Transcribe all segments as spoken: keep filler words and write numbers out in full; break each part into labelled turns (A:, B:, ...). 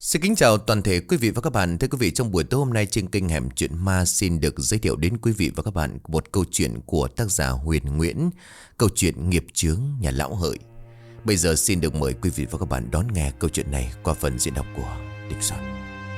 A: Xin kính chào toàn thể quý vị và các bạn. Thưa quý vị, trong buổi tối hôm nay trên kênh Hẻm Chuyện Ma xin được giới thiệu đến quý vị và các bạn một câu chuyện của tác giả Huyền Nguyễn, câu chuyện Nghiệp Chướng Nhà Lão Hợi. Bây giờ xin được mời quý vị và các bạn đón nghe câu chuyện này qua phần diễn đọc của Địch Soạn.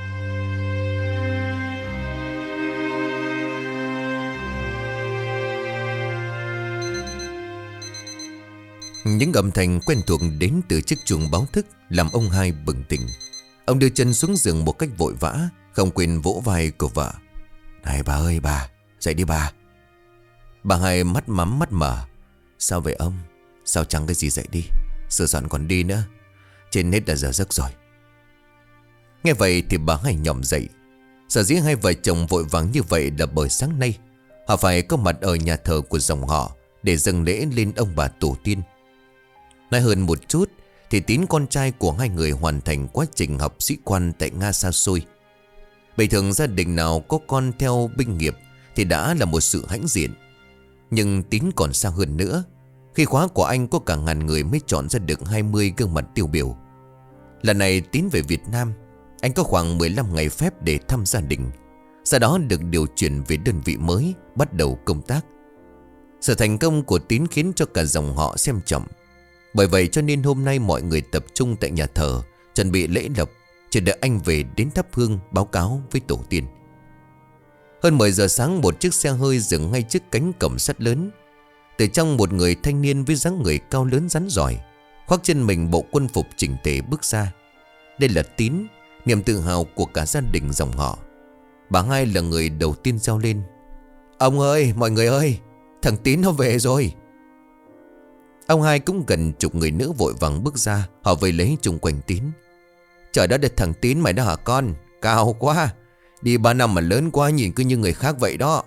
A: Những âm thanh quen thuộc đến từ chiếc chuông báo thức làm ông Hai bừng tỉnh. Ông đưa chân xuống giường một cách vội vã, không quên vỗ vai của vợ. Này bà ơi bà, dậy đi bà. Bà Hai mắt mắm mắt mở. Sao vậy ông? Sao chẳng cái gì dậy đi, sửa soạn còn đi nữa. Trên hết đã giờ giấc rồi. Nghe vậy thì bà Hai nhòm dậy. Sở dĩ hai vợ chồng vội vàng như vậy là bởi sáng nay họ phải có mặt ở nhà thờ của dòng họ để dâng lễ lên ông bà tổ tiên. Nói hơn một chút thì Tín con trai của hai người hoàn thành quá trình học sĩ quan tại Nga xa xôi. Bình thường gia đình nào có con theo binh nghiệp thì đã là một sự hãnh diện. Nhưng Tín còn xa hơn nữa. Khi khóa của anh có cả ngàn người mới chọn ra được hai mươi gương mặt tiêu biểu. Lần này Tín về Việt Nam, anh có khoảng mười lăm ngày phép để thăm gia đình. Sau đó được điều chuyển về đơn vị mới, bắt đầu công tác. Sự thành công của Tín khiến cho cả dòng họ xem trọng. Bởi vậy cho nên hôm nay mọi người tập trung tại nhà thờ, chuẩn bị lễ lộc, chờ đợi anh về đến thắp hương báo cáo với tổ tiên. Hơn mười giờ sáng, một chiếc xe hơi dừng ngay trước cánh cổng sắt lớn. Từ trong, một người thanh niên với dáng người cao lớn rắn rỏi, khoác trên mình bộ quân phục chỉnh tề bước ra. Đây là Tín, niềm tự hào của cả gia đình dòng họ. Bà Hai là người đầu tiên reo lên. Ông ơi, mọi người ơi, thằng Tín nó về rồi. Ông Hai cũng gần chục người nữa vội vàng bước ra. Họ vây lấy chung quanh Tín. Trời đất ơi, thằng Tín mày đó hả con? Cao quá, đi ba năm mà lớn quá, nhìn cứ như người khác vậy đó.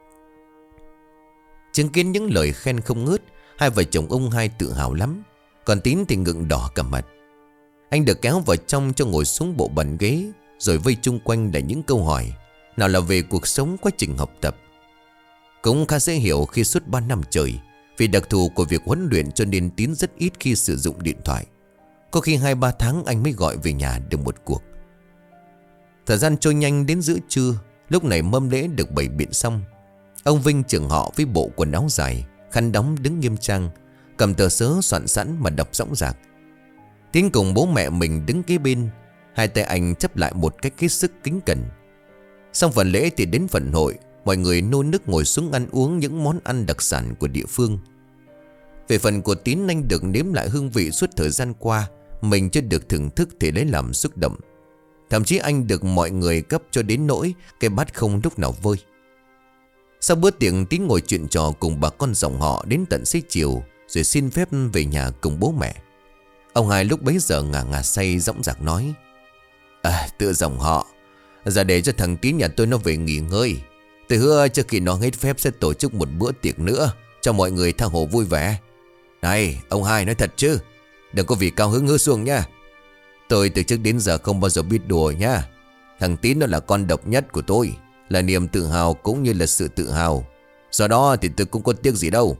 A: Chứng kiến những lời khen không ngớt, hai vợ chồng ông Hai tự hào lắm. Còn Tín thì ngượng đỏ cả mặt. Anh được kéo vào trong cho ngồi xuống bộ bàn ghế, rồi vây chung quanh là những câu hỏi. Nào là về cuộc sống, quá trình học tập. Cũng khá dễ hiểu khi suốt ba năm trời, vì đặc thù của việc huấn luyện cho nên Tín rất ít khi sử dụng điện thoại. Có khi hai ba tháng anh mới gọi về nhà được một cuộc. Thời gian trôi nhanh đến giữa trưa. Lúc này mâm lễ được bày biện xong. Ông Vinh trưởng họ với bộ quần áo dài, khăn đóng đứng nghiêm trang, cầm tờ sớ soạn sẵn mà đọc dõng dạc. Tín cùng bố mẹ mình đứng kế bên, hai tay anh chấp lại một cách hết sức kính cẩn. Xong phần lễ thì đến phần hội. Mọi người nô nức ngồi xuống ăn uống những món ăn đặc sản của địa phương. Về phần của Tín, anh được nếm lại hương vị suốt thời gian qua mình chưa được thưởng thức thì lấy làm xúc động. Thậm chí anh được mọi người cấp cho đến nỗi cái bát không lúc nào vơi. Sau bữa tiệc, Tín ngồi chuyện trò cùng bà con dòng họ đến tận xế chiều, rồi xin phép về nhà cùng bố mẹ. Ông Hai lúc bấy giờ ngà ngà say dõng dạc nói. À, tựa dòng họ, giờ để cho thằng Tín nhà tôi nó về nghỉ ngơi. Tôi hứa trước khi nó hết phép sẽ tổ chức một bữa tiệc nữa cho mọi người tha hồ vui vẻ. Này ông Hai, nói thật chứ, đừng có vì cao hứng hứa xuông nha. Tôi từ trước đến giờ không bao giờ biết đùa nha. Thằng Tín nó là con độc nhất của tôi, là niềm tự hào cũng như là sự tự hào. Do đó thì tôi cũng có tiếc gì đâu.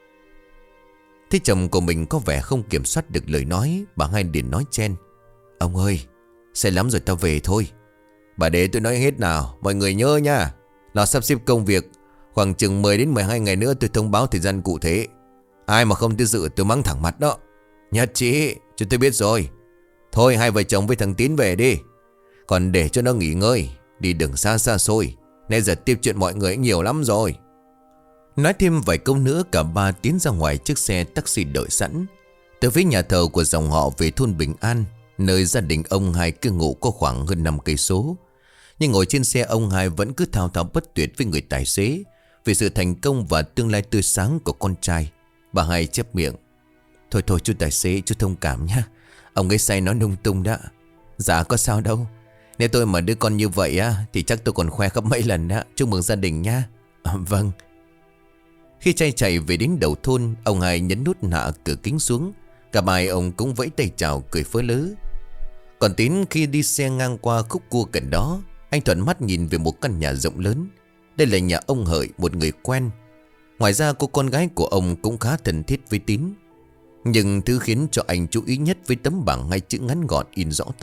A: Thế chồng của mình có vẻ không kiểm soát được lời nói. Bà Hai liền nói chen. Ông ơi, say lắm rồi tao về thôi. Bà để tôi nói hết nào, mọi người nhớ nha. Là sắp xếp công việc, khoảng chừng mười đến mười hai ngày nữa tôi thông báo thời gian cụ thể. Ai mà không tới dự tôi mắng thẳng mặt đó. Nhất trí, chúng tôi biết rồi. Thôi hai vợ chồng với thằng Tín về đi. Còn để cho nó nghỉ ngơi, đi đừng xa xa xôi. Nay giờ tiếp chuyện mọi người nhiều lắm rồi. Nói thêm vài câu nữa, cả ba tiến ra ngoài chiếc xe taxi đợi sẵn. Từ phía nhà thờ của dòng họ về thôn Bình An, nơi gia đình ông Hai cư ngụ có khoảng hơn năm cây số. Nhưng ngồi trên xe, ông Hai vẫn cứ thao thao bất tuyệt với người tài xế vì sự thành công và tương lai tươi sáng của con trai. Bà Hai chép miệng. Thôi thôi chú tài xế, chú thông cảm nhá. Ông ấy say nói lung tung đó. Dạ có sao đâu. Nếu tôi mà đứa con như vậy á thì chắc tôi còn khoe khắp mấy lần á. Chúc mừng gia đình nha. À, vâng. Khi trai chạy về đến đầu thôn, ông Hai nhấn nút hạ cửa kính xuống. Cả bài ông cũng vẫy tay chào cười phớ lớ. Còn Tín khi đi xe ngang qua khúc cua gần đó, anh thuận mắt nhìn về một căn nhà rộng lớn. Đây là nhà ông Hợi, một người quen. Ngoài ra cô con gái của ông cũng khá thân thiết với Tín. Nhưng thứ khiến cho anh chú ý nhất với tấm bảng ngay chữ ngắn gọn in rõ to.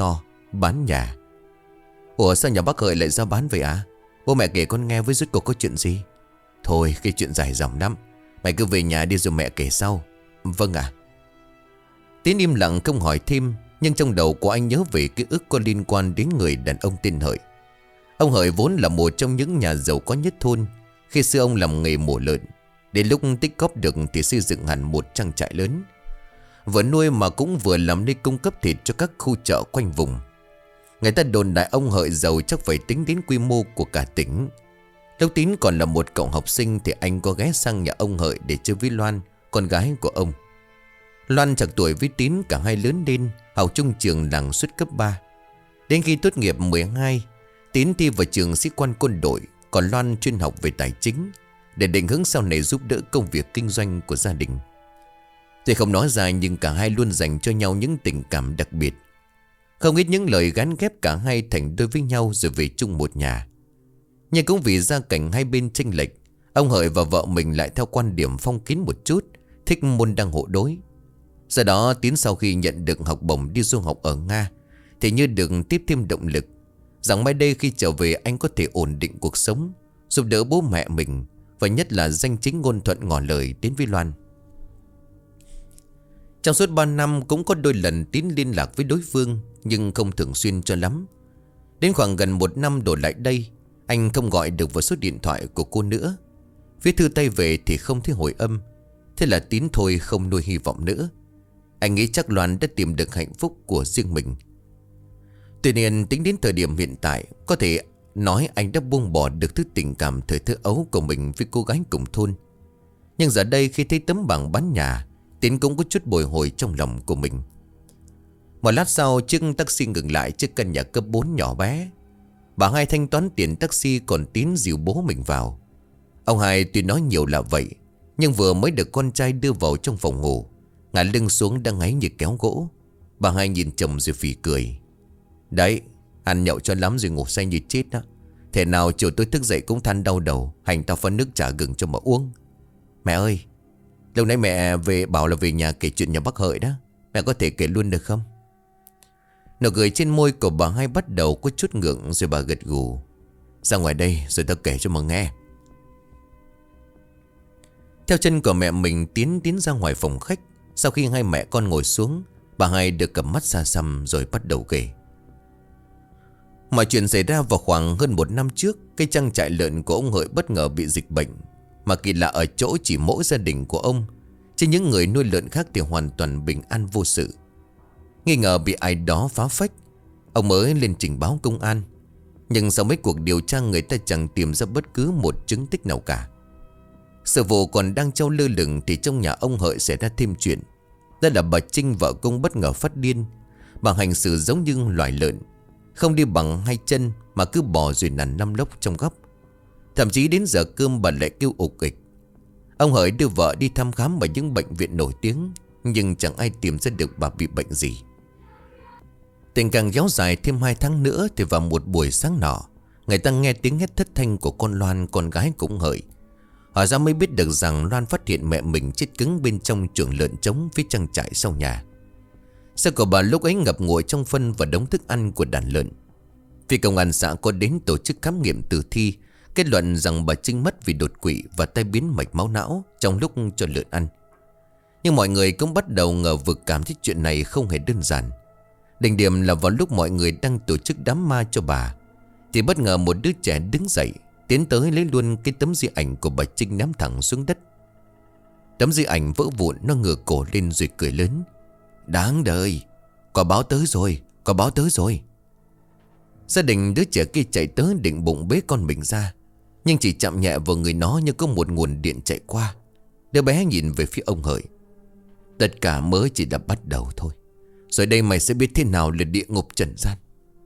A: Bán nhà. Ủa sao nhà bác Hợi lại ra bán vậy à? Bố mẹ kể con nghe với, rốt cuộc có chuyện gì? Thôi cái chuyện dài dòng lắm, mày cứ về nhà đi rồi mẹ kể sau. Vâng ạ. Tín im lặng không hỏi thêm. Nhưng trong đầu của anh nhớ về ký ức có liên quan đến người đàn ông tên Hợi. Ông Hợi vốn là một trong những nhà giàu có nhất thôn. Khi xưa ông làm nghề mổ lợn. Đến lúc tích góp được thì xây dựng hẳn một trang trại lớn, vừa nuôi mà cũng vừa làm nơi cung cấp thịt cho các khu chợ quanh vùng. Người ta đồn đại ông Hợi giàu chắc phải tính đến quy mô của cả tỉnh. Lúc Tín còn là một cậu học sinh thì anh có ghé sang nhà ông Hợi để chơi với Loan, con gái của ông. Loan chạc tuổi với Tín, cả hai lớn lên, học chung trường làng suốt cấp ba. Đến khi tốt nghiệp mười hai, Tín thi vào trường sĩ quan quân đội, còn Loan chuyên học về tài chính, để định hướng sau này giúp đỡ công việc kinh doanh của gia đình. Tuy không nói ra nhưng cả hai luôn dành cho nhau những tình cảm đặc biệt. Không ít những lời gắn ghép cả hai thành đôi với nhau rồi về chung một nhà. Nhưng cũng vì gia cảnh hai bên chênh lệch, ông Hợi và vợ mình lại theo quan điểm phong kiến một chút, thích môn đăng hộ đối. Do đó Tín sau khi nhận được học bổng đi du học ở Nga thì như được tiếp thêm động lực, rằng mai đây khi trở về anh có thể ổn định cuộc sống, giúp đỡ bố mẹ mình, và nhất là danh chính ngôn thuận ngỏ lời đến với Loan. Trong suốt ba năm cũng có đôi lần Tín liên lạc với đối phương, nhưng không thường xuyên cho lắm. Đến khoảng gần một năm đổ lại đây, anh không gọi được vào số điện thoại của cô nữa. Viết thư tay về thì không thấy hồi âm. Thế là Tín thôi không nuôi hy vọng nữa. Anh nghĩ chắc Loan đã tìm được hạnh phúc của riêng mình. Tuy nhiên tính đến thời điểm hiện tại, có thể nói anh đã buông bỏ được thứ tình cảm thời thơ ấu của mình với cô gái cùng thôn. Nhưng giờ đây khi thấy tấm bảng bán nhà, Tín cũng có chút bồi hồi trong lòng của mình. Một lát sau, chiếc taxi ngừng lại trước căn nhà cấp bốn nhỏ bé. Bà Hai thanh toán tiền taxi, còn Tín dìu bố mình vào. Ông Hai tuy nói nhiều là vậy, nhưng vừa mới được con trai đưa vào trong phòng ngủ, ngả lưng xuống đang ngáy như kéo gỗ. Bà Hai nhìn chồng rồi phì cười. Đấy, ăn nhậu cho lắm rồi ngủ say như chết đó. Thế nào chiều tôi thức dậy cũng than đau đầu, hành tao pha nước trà gừng cho mà uống. Mẹ ơi, lúc nãy mẹ về bảo là về nhà kể chuyện nhà bác Hợi đó, mẹ có thể kể luôn được không? Nụ cười trên môi của bà Hai bắt đầu có chút ngượng, rồi bà gật gù. Ra ngoài đây rồi tao kể cho mà nghe. Theo chân của mẹ mình, Tiến tiến ra ngoài phòng khách. Sau khi hai mẹ con ngồi xuống, bà Hai được cầm mắt xa xăm rồi bắt đầu kể. Mọi chuyện xảy ra vào khoảng hơn một năm trước. Cái trang trại lợn của ông Hợi bất ngờ bị dịch bệnh. Mà kỳ lạ ở chỗ chỉ mỗi gia đình của ông, chứ những người nuôi lợn khác thì hoàn toàn bình an vô sự. Nghi ngờ bị ai đó phá phách, ông mới lên trình báo công an. Nhưng sau mấy cuộc điều tra, người ta chẳng tìm ra bất cứ một chứng tích nào cả. Sự vụ còn đang treo lơ lửng thì trong nhà ông Hợi xảy ra thêm chuyện. Đó là bà Trinh, vợ công, bất ngờ phát điên. Bà hành xử giống như loài lợn, không đi bằng hai chân mà cứ bò rồi nằm nằm lóc trong góc. Thậm chí đến giờ cơm bà lại kêu ục ịch. Ông Hợi đưa vợ đi thăm khám ở những bệnh viện nổi tiếng, nhưng chẳng ai tìm ra được bà bị bệnh gì. Tình càng kéo dài thêm hai tháng nữa thì vào một buổi sáng nọ, người ta nghe tiếng hét thất thanh của con Loan, con gái của ông Hợi. Hỏi ra mới biết được rằng Loan phát hiện mẹ mình chết cứng bên trong chuồng lợn trống phía trang trại sau nhà. Xe của bà lúc ấy ngập ngụa trong phân và đống thức ăn của đàn lợn. Vì công an xã có đến tổ chức khám nghiệm tử thi, kết luận rằng bà Trinh mất vì đột quỵ và tai biến mạch máu não trong lúc cho lợn ăn. Nhưng mọi người cũng bắt đầu ngờ vực, cảm thấy chuyện này không hề đơn giản. Đỉnh điểm là vào lúc mọi người đang tổ chức đám ma cho bà, thì bất ngờ một đứa trẻ đứng dậy, tiến tới lấy luôn cái tấm di ảnh của bà Trinh ném thẳng xuống đất. Tấm di ảnh vỡ vụn, nó ngửa cổ lên rồi cười lớn. Đáng đời, có báo tới rồi, có báo tới rồi. Gia đình đứa trẻ kia chạy tới định bụng bế con mình ra, nhưng chỉ chạm nhẹ vào người nó như có một nguồn điện chạy qua. Đứa bé nhìn về phía ông Hợi. Tất cả mới chỉ đã bắt đầu thôi, rồi đây mày sẽ biết thế nào là địa ngục trần gian.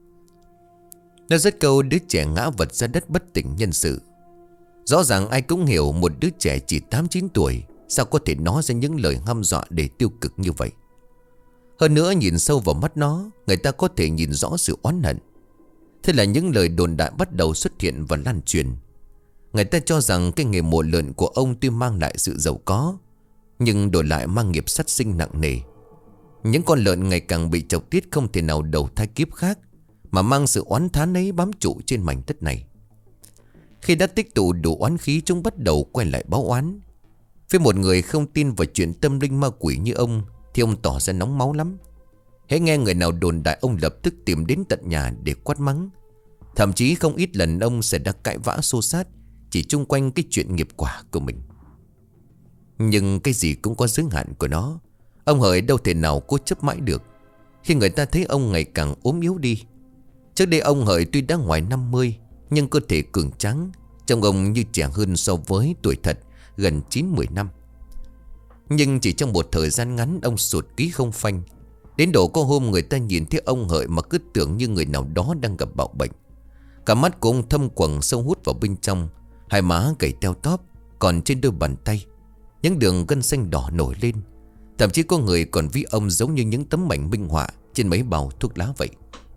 A: Nó dứt câu, đứa trẻ ngã vật ra đất bất tỉnh nhân sự. Rõ ràng ai cũng hiểu một đứa trẻ chỉ tám chín tuổi sao có thể nói ra những lời hăm dọa để tiêu cực như vậy. Hơn nữa nhìn sâu vào mắt nó, người ta có thể nhìn rõ sự oán hận. Thế là những lời đồn đại bắt đầu xuất hiện và lan truyền. Người ta cho rằng cái nghề mổ lợn của ông tuy mang lại sự giàu có, nhưng đổi lại mang nghiệp sát sinh nặng nề. Những con lợn ngày càng bị chọc tiết, không thể nào đầu thai kiếp khác, mà mang sự oán thán ấy bám trụ trên mảnh đất này. Khi đã tích tụ đủ oán khí, chúng bắt đầu quay lại báo oán. Với một người không tin vào chuyện tâm linh ma quỷ như ông thì ông tỏ ra nóng máu lắm. Hễ nghe người nào đồn đại, ông lập tức tìm đến tận nhà để quát mắng. Thậm chí không ít lần ông sẽ đã cãi vã xô xát chỉ chung quanh cái chuyện nghiệp quả của mình. Nhưng cái gì cũng có giới hạn của nó. Ông Hợi đâu thể nào cố chấp mãi được. Khi người ta thấy ông ngày càng ốm yếu đi. Trước đây ông Hợi tuy đã ngoài năm mươi, nhưng cơ thể cường tráng, trông ông như trẻ hơn so với tuổi thật gần chín mười năm. Nhưng chỉ trong một thời gian ngắn, ông sụt ký không phanh. Đến độ có hôm người ta nhìn thấy ông Hợi mà cứ tưởng như người nào đó đang gặp bạo bệnh. Cả mắt của ông thâm quầng sâu hút vào bên trong, hai má gầy teo tóp, còn trên đôi bàn tay những đường gân xanh đỏ nổi lên. Thậm chí có người còn ví ông giống như những tấm ảnh minh họa trên mấy bao thuốc lá vậy.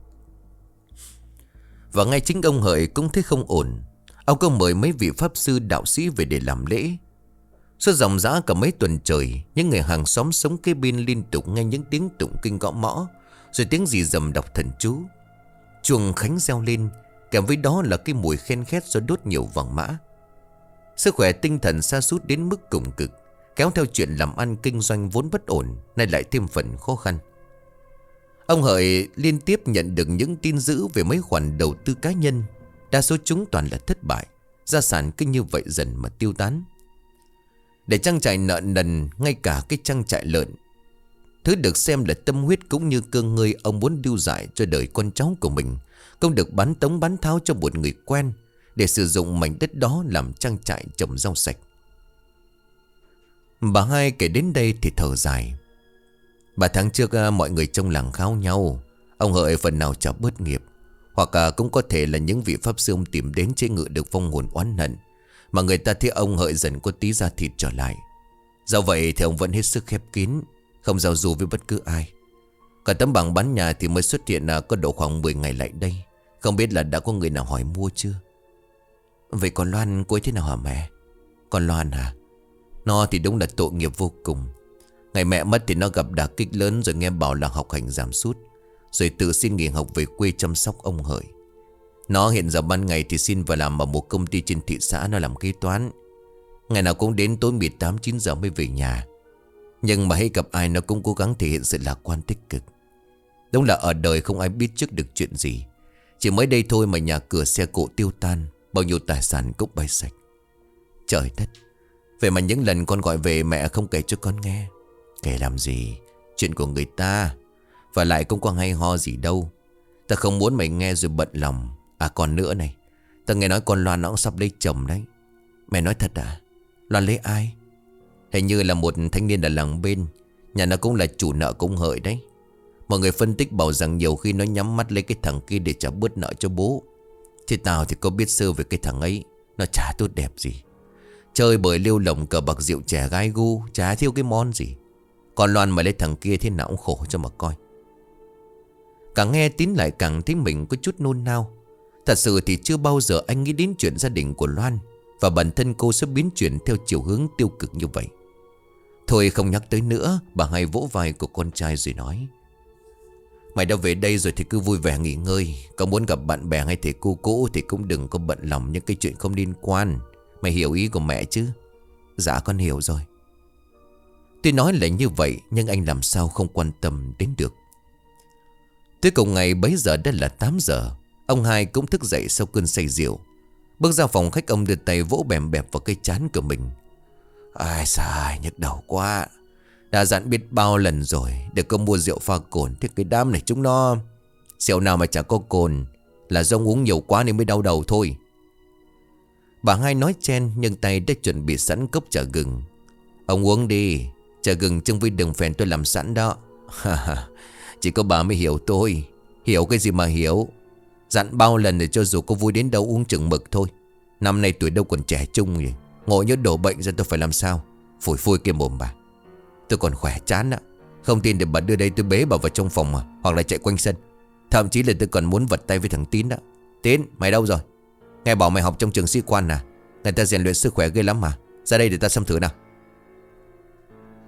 A: Và ngay chính ông Hợi cũng thấy không ổn. Ông có mời mấy vị pháp sư đạo sĩ về để làm lễ. Suốt dòng dã cả mấy tuần trời, những người hàng xóm sống kế bên liên tục nghe những tiếng tụng kinh gõ mõ, rồi tiếng rì rầm đọc thần chú. Chuông khánh reo lên, kèm với đó là cái mùi khen khét do đốt nhiều vàng mã. Sức khỏe tinh thần sa sút đến mức cùng cực, kéo theo chuyện làm ăn kinh doanh vốn bất ổn, nay lại thêm phần khó khăn. Ông Hợi liên tiếp nhận được những tin dữ về mấy khoản đầu tư cá nhân. Đa số chúng toàn là thất bại, gia sản cứ như vậy dần mà tiêu tán. Để trang trải nợ nần, ngay cả cái trang trại lợn, thứ được xem là tâm huyết cũng như cơ ngơi ông muốn lưu dạy cho đời con cháu của mình, cũng được bán tống bán tháo cho một người quen để sử dụng mảnh đất đó làm trang trại trồng rau sạch. Bà hai kể đến đây thì thở dài. Ba tháng trước mọi người trong làng kháo nhau. Ông Hợi phần nào trả bớt nghiệp, hoặc cũng có thể là những vị pháp sư ông tìm đến chế ngự được vong hồn oán hận, mà người ta thấy ông Hợi dần có tí da thịt trở lại. Do vậy thì ông vẫn hết sức khép kín, không giao du với bất cứ ai. Cả tấm bằng bán nhà thì mới xuất hiện là có độ khoảng mười ngày lại đây. Không biết là đã có người nào hỏi mua chưa. Vậy còn Loan cô ấy thế nào hả mẹ? Còn Loan hả? Nó thì đúng là tội nghiệp vô cùng. Ngày mẹ mất thì nó gặp đả kích lớn, rồi nghe bảo là học hành giảm sút, rồi tự xin nghỉ học về quê chăm sóc ông Hợi. Nó hiện giờ ban ngày thì xin vào làm ở một công ty trên thị xã, nó làm kế toán. Ngày nào cũng đến tối mịt tám chín giờ mới về nhà. Nhưng mà hay gặp ai nó cũng cố gắng thể hiện sự lạc quan tích cực. Đúng là ở đời không ai biết trước được chuyện gì. Chỉ mới đây thôi mà nhà cửa xe cộ tiêu tan, bao nhiêu tài sản cũng bay sạch. Trời đất, vậy mà những lần con gọi về mẹ không kể cho con nghe. Kể làm gì, chuyện của người ta. Và lại cũng có hay ho gì đâu. Ta không muốn mày nghe rồi bận lòng. À còn nữa này, ta nghe nói con Loan nó cũng sắp lấy chồng đấy. Mẹ nói thật à? Loan lấy ai? Hình như là một thanh niên ở làng bên. Nhà nó cũng là chủ nợ cũng Hợi đấy. Mọi người phân tích bảo rằng nhiều khi nó nhắm mắt lấy cái thằng kia để trả bớt nợ cho bố. Thế tao thì có biết sơ về cái thằng ấy. Nó chả tốt đẹp gì. Chơi bời liêu lồng cờ bạc rượu chè gái gu, chả thiếu cái món gì. Còn Loan mà lấy thằng kia thế nào cũng khổ cho mà coi. Càng nghe Tín lại càng thấy mình có chút nôn nao. Thật sự thì chưa bao giờ anh nghĩ đến chuyện gia đình của Loan và bản thân cô sẽ biến chuyển theo chiều hướng tiêu cực như vậy. Thôi không nhắc tới nữa. Bà hai vỗ vai của con trai rồi nói: Mày đã về đây rồi thì cứ vui vẻ nghỉ ngơi. Có muốn gặp bạn bè hay thầy cô cũ thì cũng đừng có bận lòng những cái chuyện không liên quan. Mày hiểu ý của mẹ chứ? Dạ con hiểu rồi. Tuy nói là như vậy, nhưng anh làm sao không quan tâm đến được. Tới cùng ngày bấy giờ đã là tám giờ. Ông hai cũng thức dậy sau cơn say rượu. Bước ra phòng khách, ông đưa tay vỗ bèm bẹp vào cái trán của mình. Ai xài, nhức đầu quá. Đã dặn biết bao lần rồi, để có mua rượu pha cồn. Thế cái đám này chúng nó rượu nào mà chả có cồn, là do uống nhiều quá nên mới đau đầu thôi. Bà hai nói chen, nhưng tay đã chuẩn bị sẵn cốc trà gừng. Ông uống đi, trà gừng chung với đường phèn tôi làm sẵn đó. Chỉ có bà mới hiểu tôi. Hiểu cái gì mà hiểu. Dặn bao lần để cho dù có vui đến đâu uống chừng mực thôi. Năm nay tuổi đâu còn trẻ trung gì. Ngồi nhớ đổ bệnh ra tôi phải làm sao. Phủi phui kia mồm bà. Tôi còn khỏe chán ạ. Không tin thì bà đưa đây tôi bế bà vào trong phòng mà. Hoặc là chạy quanh sân. Thậm chí là tôi còn muốn vật tay với thằng Tín đó. Tín mày đâu rồi? Nghe bảo mày học trong trường sĩ quan à? Người ta rèn luyện sức khỏe ghê lắm mà. Ra đây để ta xem thử nào.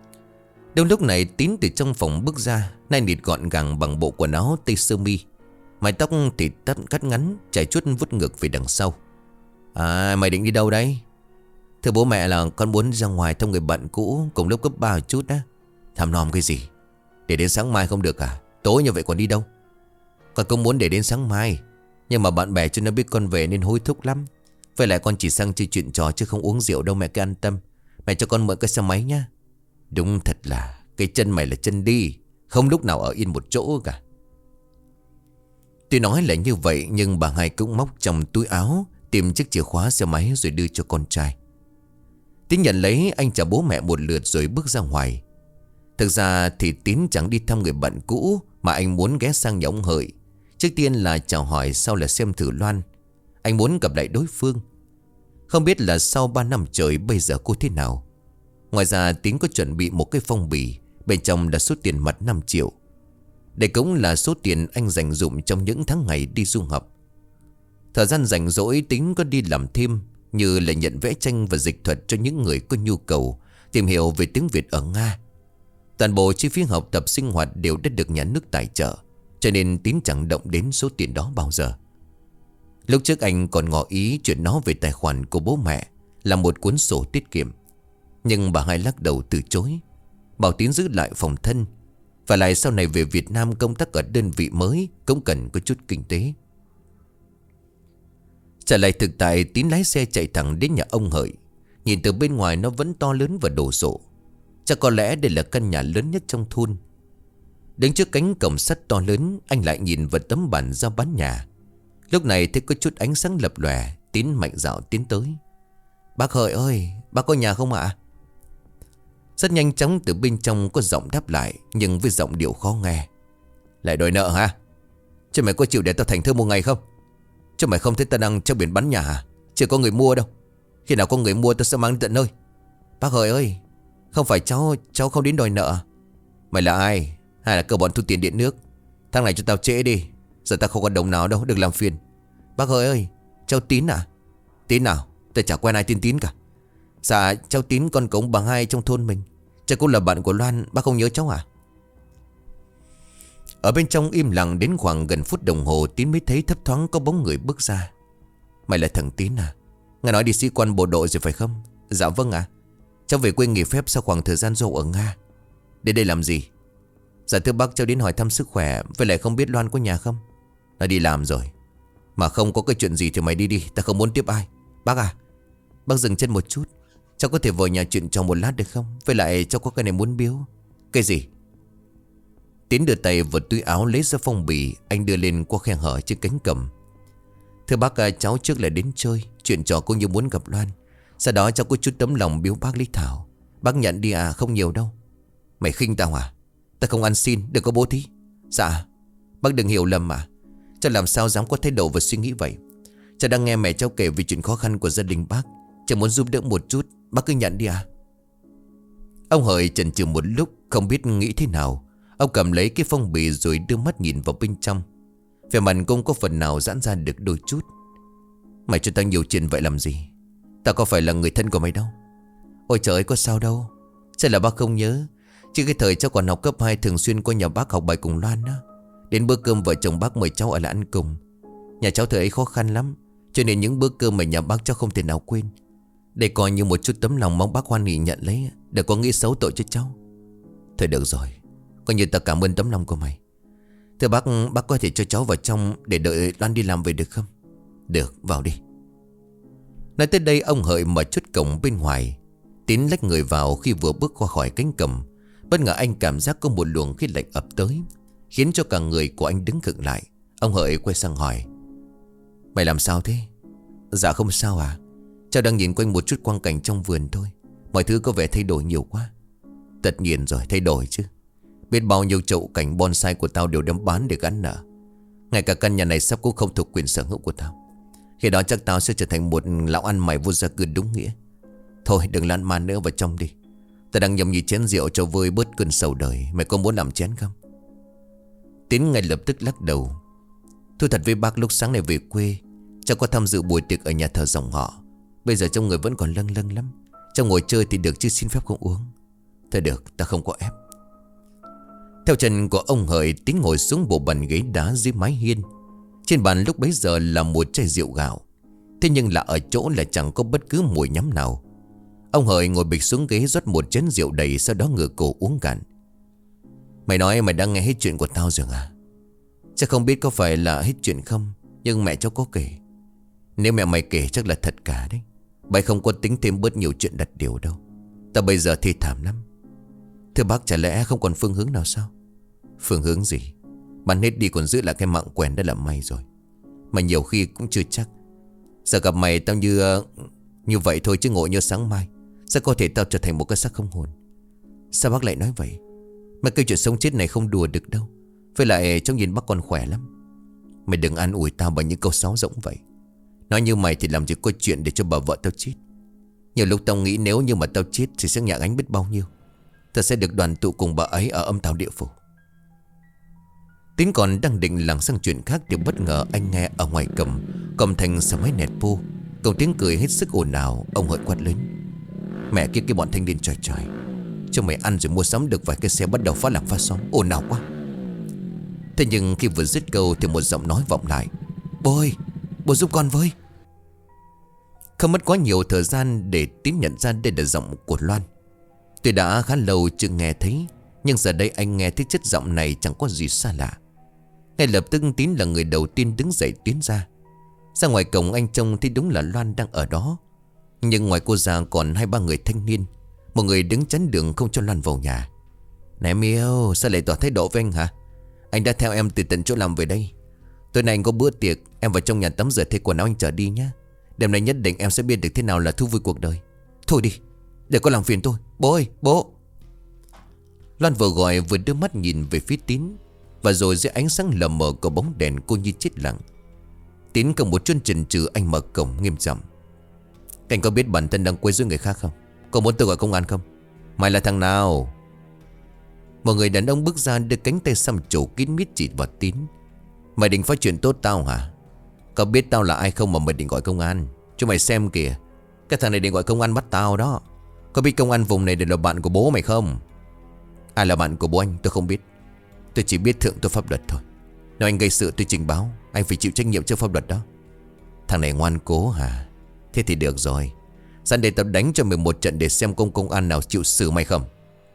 A: Đúng lúc này Tín từ trong phòng bước ra. Nay nịt gọn gàng bằng bộ quần áo tây sơ mi. Mái tóc thì tắt cắt ngắn, chải chuốt vút ngược về đằng sau. À, mày định đi đâu đấy? Thưa bố mẹ là con muốn ra ngoài thăm người bạn cũ cùng lớp cấp ba một chút á. Thăm nom cái gì? Để đến sáng mai không được à? Tối như vậy còn đi đâu? Con cũng muốn để đến sáng mai, nhưng mà bạn bè cho nó biết con về nên hối thúc lắm. Với lại con chỉ sang chơi chuyện trò chứ không uống rượu đâu, mẹ cứ an tâm. Mẹ cho con mượn cái xe máy nhá. Đúng thật là cái chân mày là chân đi, không lúc nào ở yên một chỗ cả. Tuy nói là như vậy, nhưng bà hai cũng móc trong túi áo tìm chiếc chìa khóa xe máy rồi đưa cho con trai. Tín nhận lấy, anh chào bố mẹ một lượt rồi bước ra ngoài. Thực ra thì Tín chẳng đi thăm người bạn cũ, mà anh muốn ghé sang nhà ông Hợi. Trước tiên là chào hỏi, sau là xem thử Loan. Anh muốn gặp lại đối phương. Không biết là sau ba năm trời bây giờ cô thế nào. Ngoài ra Tín có chuẩn bị một cái phong bì, bên trong là số tiền mặt năm triệu. Đây cũng là số tiền anh dành dụm trong những tháng ngày đi du học. Thời gian rảnh rỗi Tín có đi làm thêm, như là nhận vẽ tranh và dịch thuật cho những người có nhu cầu tìm hiểu về tiếng Việt ở Nga. Toàn bộ chi phí học tập sinh hoạt đều đã được nhà nước tài trợ, cho nên Tín chẳng động đến số tiền đó bao giờ. Lúc trước anh còn ngỏ ý chuyển nó về tài khoản của bố mẹ là một cuốn sổ tiết kiệm. Nhưng bà hai lắc đầu từ chối, bảo Tín giữ lại phòng thân. Và lại sau này về Việt Nam công tác ở đơn vị mới cũng cần có chút kinh tế. Trở lại thực tại, Tín lái xe chạy thẳng đến nhà ông Hợi. Nhìn từ bên ngoài nó vẫn to lớn và đồ sộ. Chắc có lẽ đây là căn nhà lớn nhất trong thôn. Đứng trước cánh cổng sắt to lớn, anh lại nhìn vào tấm bảng giao bán nhà. Lúc này thấy có chút ánh sáng lập lòe, Tín mạnh dạn tiến tới. Bác Hợi ơi, bác có nhà không ạ? Rất nhanh chóng từ bên trong có giọng đáp lại, nhưng với giọng điệu khó nghe. Lại đòi nợ hả? Chứ mày có chịu để tao thành thơ một ngày không? Chứ mày không thấy tao đang trong biển bán nhà hả? Chưa có người mua đâu. Khi nào có người mua tao sẽ mang đến tận nơi. Bác Hợi ơi, không phải cháu Cháu không đến đòi nợ. Mày là ai? Hay là cơ bọn thu tiền điện nước? Tháng này cho tao trễ đi, giờ tao không có đồng nào đâu, đừng làm phiền. Bác Hợi ơi, cháu Tín à? Tín nào? Tao chả quen ai tên Tín cả. Dạ cháu Tín, con cống bà hai trong thôn mình. Cháu cũng là bạn của Loan, bác không nhớ cháu à? Ở bên trong im lặng đến khoảng gần phút đồng hồ, Tín mới thấy thấp thoáng có bóng người bước ra. Mày là thằng Tín à? Nghe nói đi sĩ quan bộ đội rồi phải không? Dạ vâng ạ. À. Cháu về quê nghỉ phép sau khoảng thời gian dâu ở Nga. Đến đây làm gì? Dạ thưa bác, cháu đến hỏi thăm sức khỏe. Với lại không biết Loan có nhà không? Nó đi làm rồi. Mà không có cái chuyện gì thì mày đi đi, ta không muốn tiếp ai. Bác à, bác dừng chân một chút. Cháu có thể vào nhà chuyện trò một lát được không? Với lại cháu có cái này muốn biếu. Cái gì? Tín đưa tay vào túi áo lấy ra phong bì. Anh đưa lên qua khe hở trên cánh cầm. Thưa bác, cháu trước là đến chơi, chuyện trò cũng như muốn gặp Loan. Sau đó cháu có chút tấm lòng biếu bác Lý Thảo. Bác nhận đi à, không nhiều đâu. Mày khinh tao à? Ta không ăn xin, đừng có bố thí. Dạ, bác đừng hiểu lầm mà. Cháu làm sao dám có thái độ và suy nghĩ vậy. Cháu đang nghe mẹ cháu kể về chuyện khó khăn của gia đình bác. Cháu muốn giúp đỡ một chút, bác cứ nhận đi à. Ông Hợi chần chừ một lúc, không biết nghĩ thế nào. Ông cầm lấy cái phong bì rồi đưa mắt nhìn vào bên trong. Vẻ mặt cũng có phần nào giãn ra được đôi chút. Mày cho tao nhiều chuyện vậy làm gì? Tao có phải là người thân của mày đâu. Ôi trời ơi, có sao đâu. Chắc là bác không nhớ. Chứ cái thời cháu còn học cấp hai thường xuyên qua nhà bác học bài cùng Loan đó. Đến bữa cơm vợ chồng bác mời cháu ở lại ăn cùng. Nhà cháu thời ấy khó khăn lắm, cho nên những bữa cơm ở nhà bác cháu không thể nào quên. Để coi như một chút tấm lòng mong bác hoan hỉ nhận lấy, đừng có nghĩ xấu tội cho cháu. Thôi được rồi, coi như ta cảm ơn tấm lòng của mày. Thưa bác, bác có thể cho cháu vào trong để đợi Loan đi làm về được không? Được, vào đi. Nói tới đây ông Hợi mở chốt cổng bên ngoài. Tín lách người vào. Khi vừa bước qua khỏi cánh cổng, bất ngờ anh cảm giác có một luồng khí lạnh ập tới, khiến cho cả người của anh đứng khựng lại. Ông Hợi quay sang hỏi: Mày làm sao thế? Dạ không sao à, cháu đang nhìn quanh một chút quang cảnh trong vườn thôi. Mọi thứ có vẻ thay đổi nhiều quá. Tất nhiên rồi, thay đổi chứ. Biết bao nhiêu chậu cảnh bonsai của tao đều đem bán để gắn nợ. Ngay cả căn nhà này sắp cũng không thuộc quyền sở hữu của tao. Khi đó chắc tao sẽ trở thành một lão ăn mày vô gia cư đúng nghĩa. Thôi đừng lan man nữa, vào trong đi. Tao đang nhâm nhi chén rượu cho vơi bớt cơn sầu đời. Mày có muốn làm chén không? Tín ngay lập tức lắc đầu. Thưa thật với bác, lúc sáng này về quê, cháu có tham dự buổi tiệc ở nhà thờ dòng họ. Bây giờ trong người vẫn còn lâng lâng lắm. Cháu ngồi chơi thì được chứ xin phép không uống. Thôi được, ta không có ép. Theo chân của ông Hợi, Tín ngồi xuống bộ bàn ghế đá dưới mái hiên. Trên bàn lúc bấy giờ là một chai rượu gạo. Thế nhưng là ở chỗ là chẳng có bất cứ mùi nhắm nào. Ông Hợi ngồi bịch xuống ghế rót một chén rượu đầy, sau đó ngửa cổ uống cạn. Mày nói mày đã nghe hết chuyện của tao rồi à? Chắc không biết có phải là hết chuyện không, nhưng mẹ cháu có kể. Nếu mẹ mày kể chắc là thật cả đấy. Mày không có tính thêm bớt nhiều chuyện đặt điều đâu. Tao bây giờ thì thảm lắm. Thưa bác, chả lẽ không còn phương hướng nào sao? Phương hướng gì? Bắn hết đi còn giữ lại cái mạng quèn đã là may rồi. Mà nhiều khi cũng chưa chắc. Giờ gặp mày tao như Như vậy thôi chứ ngộ như sáng mai sẽ có thể tao trở thành một cái xác không hồn. Sao bác lại nói vậy? Mà câu chuyện sống chết này không đùa được đâu. Với lại trông nhìn bác còn khỏe lắm. Mày đừng an ủi tao bằng những câu sáo rỗng vậy. Nói như mày thì làm gì có chuyện để cho bà vợ tao chết. Nhiều lúc tao nghĩ nếu như mà tao chết thì sẽ nhạc ánh biết bao nhiêu. Tao sẽ được đoàn tụ cùng bà ấy ở âm tào địa phủ. Tín còn đang định lảng sang chuyện khác thì bất ngờ anh nghe ở ngoài cầm cầm thành xe máy nẹt bô, cùng tiếng cười hết sức ồn ào. Ông Hợi quát lớn: Mẹ kia, cái bọn thanh niên trời trời, cho mày ăn rồi mua sắm được vài cái xe bắt đầu phá làng phá xóm, ồn ào quá. Thế nhưng khi vừa dứt câu thì một giọng nói vọng lại: Bố ơi, bố giúp con với. Không mất quá nhiều thời gian để Tín nhận ra đây là giọng của Loan. Tuy đã khá lâu chưa nghe thấy, nhưng giờ đây anh nghe thấy chất giọng này chẳng có gì xa lạ. Ngay lập tức Tín là người đầu tiên đứng dậy tiến ra. Ra ngoài cổng anh trông thấy đúng là Loan đang ở đó. Nhưng ngoài cô ra còn hai ba người thanh niên. Một người đứng chắn đường không cho Loan vào nhà. Này em yêu, sao lại tỏ thái độ với anh hả? Anh đã theo em từ tận chỗ làm về đây. Tối nay anh có bữa tiệc, em vào trong nhà tắm rửa thay quần áo anh chờ đi nhé. Đêm nay nhất định em sẽ biết được thế nào là thú vui cuộc đời. Thôi đi, để có làm phiền tôi. Bố ơi, bố. Loan vừa gọi vừa đưa mắt nhìn về phía Tín. Và rồi dưới ánh sáng lờ mờ của bóng đèn cô như chết lặng. Tín cầm một chút chần chừ, anh mở cổng nghiêm giọng: Anh có biết bản thân đang quấy rối người khác không? Có muốn tôi gọi công an không? Mày là thằng nào? Một người đàn ông bước ra đưa cánh tay xăm trổ kín mít chỉ vào Tín. Mày định phá chuyện tốt tao hả? Có biết tao là ai không mà mày định gọi công an? Cho mày xem kìa, cái thằng này định gọi công an bắt tao đó. Có biết công an vùng này đều là bạn của bố mày không? Ai là bạn của bố anh tôi không biết. Tôi chỉ biết thượng tôi pháp luật thôi. Nếu anh gây sự tôi trình báo, anh phải chịu trách nhiệm trước pháp luật đó. Thằng này ngoan cố hả? Thế thì được rồi. Sẵn để tao đánh cho mày một trận để xem công công an nào chịu xử mày không.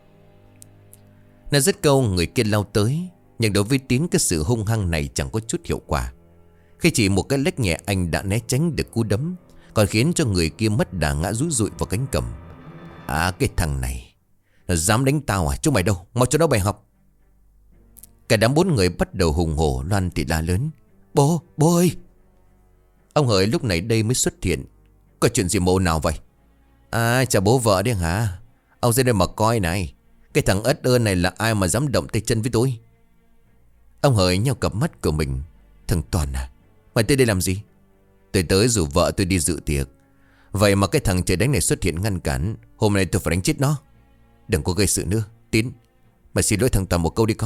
A: Nói dứt câu, người kia lao tới. Nhưng đối với Tín, cái sự hung hăng này chẳng có chút hiệu quả. Khi chỉ một cái lách nhẹ, anh đã né tránh được cú đấm, còn khiến cho người kia mất đà ngã rúi rụi vào cánh cầm. À, cái thằng này nó dám đánh tao à? Chúng mày đâu, mau cho nó bài học. Cả đám bốn người bắt đầu hùng hổ. Loan thì la lớn: Bố, bố ơi. Ông Hợi lúc này đây mới xuất hiện: Có chuyện gì mồ nào vậy? À, chả bố vợ đấy hả? Ông ra đây mà coi này, cái thằng ất ơn này là ai mà dám động tay chân với tôi? Ông Hợi nheo cặp mắt của mình: Thằng Toàn à, mày tới đây làm gì? Tôi tới rủ vợ tôi đi dự tiệc. Vậy mà cái thằng trời đánh này xuất hiện ngăn cản. Hôm nay tôi phải đánh chết nó. Đừng có gây sự nữa. Tín, mày xin lỗi thằng Toàn một câu đi con.